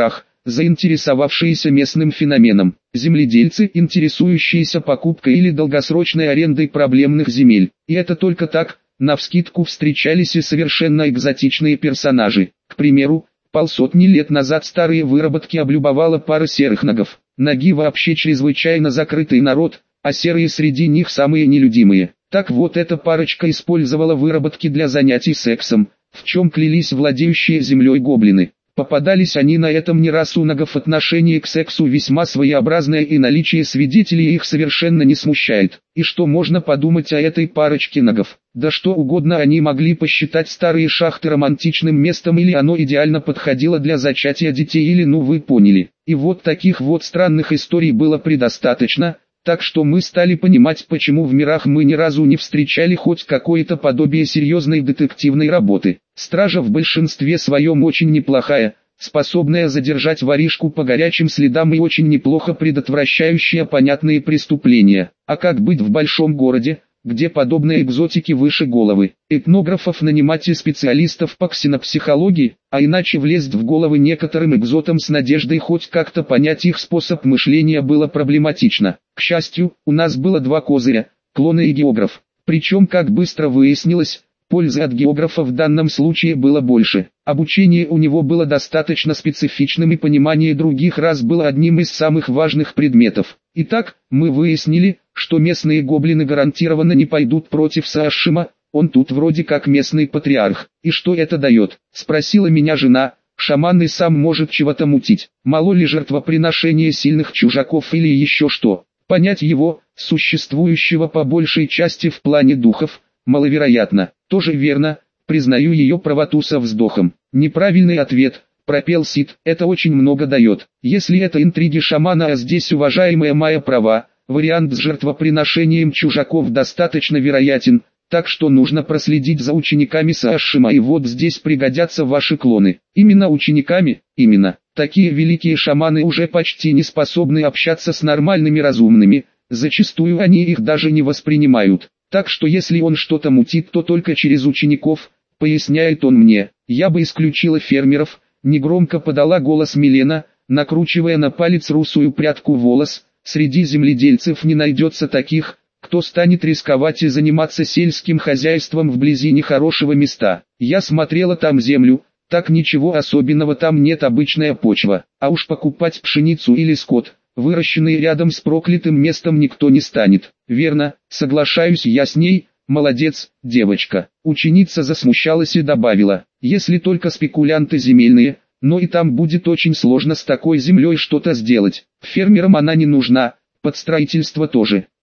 заинтересовавшиеся местным феноменом, земледельцы, интересующиеся покупкой или долгосрочной арендой проблемных земель. И это только так, навскидку встречались и совершенно экзотичные персонажи. К примеру, полсотни лет назад старые выработки облюбовала пара серых нагов. Наги вообще чрезвычайно закрытый народ, а серые среди них самые нелюдимые. Так вот, эта парочка использовала выработки для занятий сексом, в чем клялись владеющие землей гоблины. Попадались они на этом не раз. У нагов отношение к сексу весьма своеобразное, и наличие свидетелей их совершенно не смущает. И что можно подумать о этой парочке нагов? Да что угодно они могли посчитать старые шахты романтичным местом, или оно идеально подходило для зачатия детей, или ну вы поняли. И вот таких вот странных историй было предостаточно, так что мы стали понимать, почему в мирах мы ни разу не встречали хоть какое-то подобие серьезной детективной работы. Стража в большинстве своем очень неплохая, способная задержать воришку по горячим следам и очень неплохо предотвращающая понятные преступления. А как быть в большом городе, где подобные экзотики выше головы? Этнографов нанимать и специалистов по ксенопсихологии, а иначе влезть в головы некоторым экзотам с надеждой хоть как-то понять их способ мышления было проблематично. К счастью, у нас было два козыря – клоны и географ. Причем, как быстро выяснилось, пользы от географа в данном случае было больше. Обучение у него было достаточно специфичным, и понимание других рас было одним из самых важных предметов. Итак, мы выяснили, что местные гоблины гарантированно не пойдут против Саашима, он тут вроде как местный патриарх. И что это дает? Спросила меня жена. Шаман и сам может чего-то мутить. Мало ли жертвоприношение сильных чужаков или еще что. Понять его, существующего по большей части в плане духов, маловероятно. Тоже верно, признаю ее правоту со вздохом. Неправильный ответ, пропел Сид, это очень много дает. Если это интриги шамана, а здесь уважаемая Майя права, вариант с жертвоприношением чужаков достаточно вероятен, так что нужно проследить за учениками Саашима, и вот здесь пригодятся ваши клоны. Именно учениками? Именно. Такие великие шаманы уже почти не способны общаться с нормальными разумными, зачастую они их даже не воспринимают. Так что если он что-то мутит, то только через учеников, поясняет он мне. Я бы исключила фермеров, негромко подала голос Милена, накручивая на палец русую прядку волос. Среди земледельцев не найдется таких, кто станет рисковать и заниматься сельским хозяйством вблизи нехорошего места. Я смотрела там землю, так ничего особенного там нет, обычная почва. А уж покупать пшеницу или скот, выращенный рядом с проклятым местом, никто не станет. Верно, соглашаюсь я с ней, молодец, девочка. Ученица засмущалась и добавила, если только спекулянты земельные, но и там будет очень сложно с такой землей что-то сделать. Фермерам она не нужна, под строительство тоже.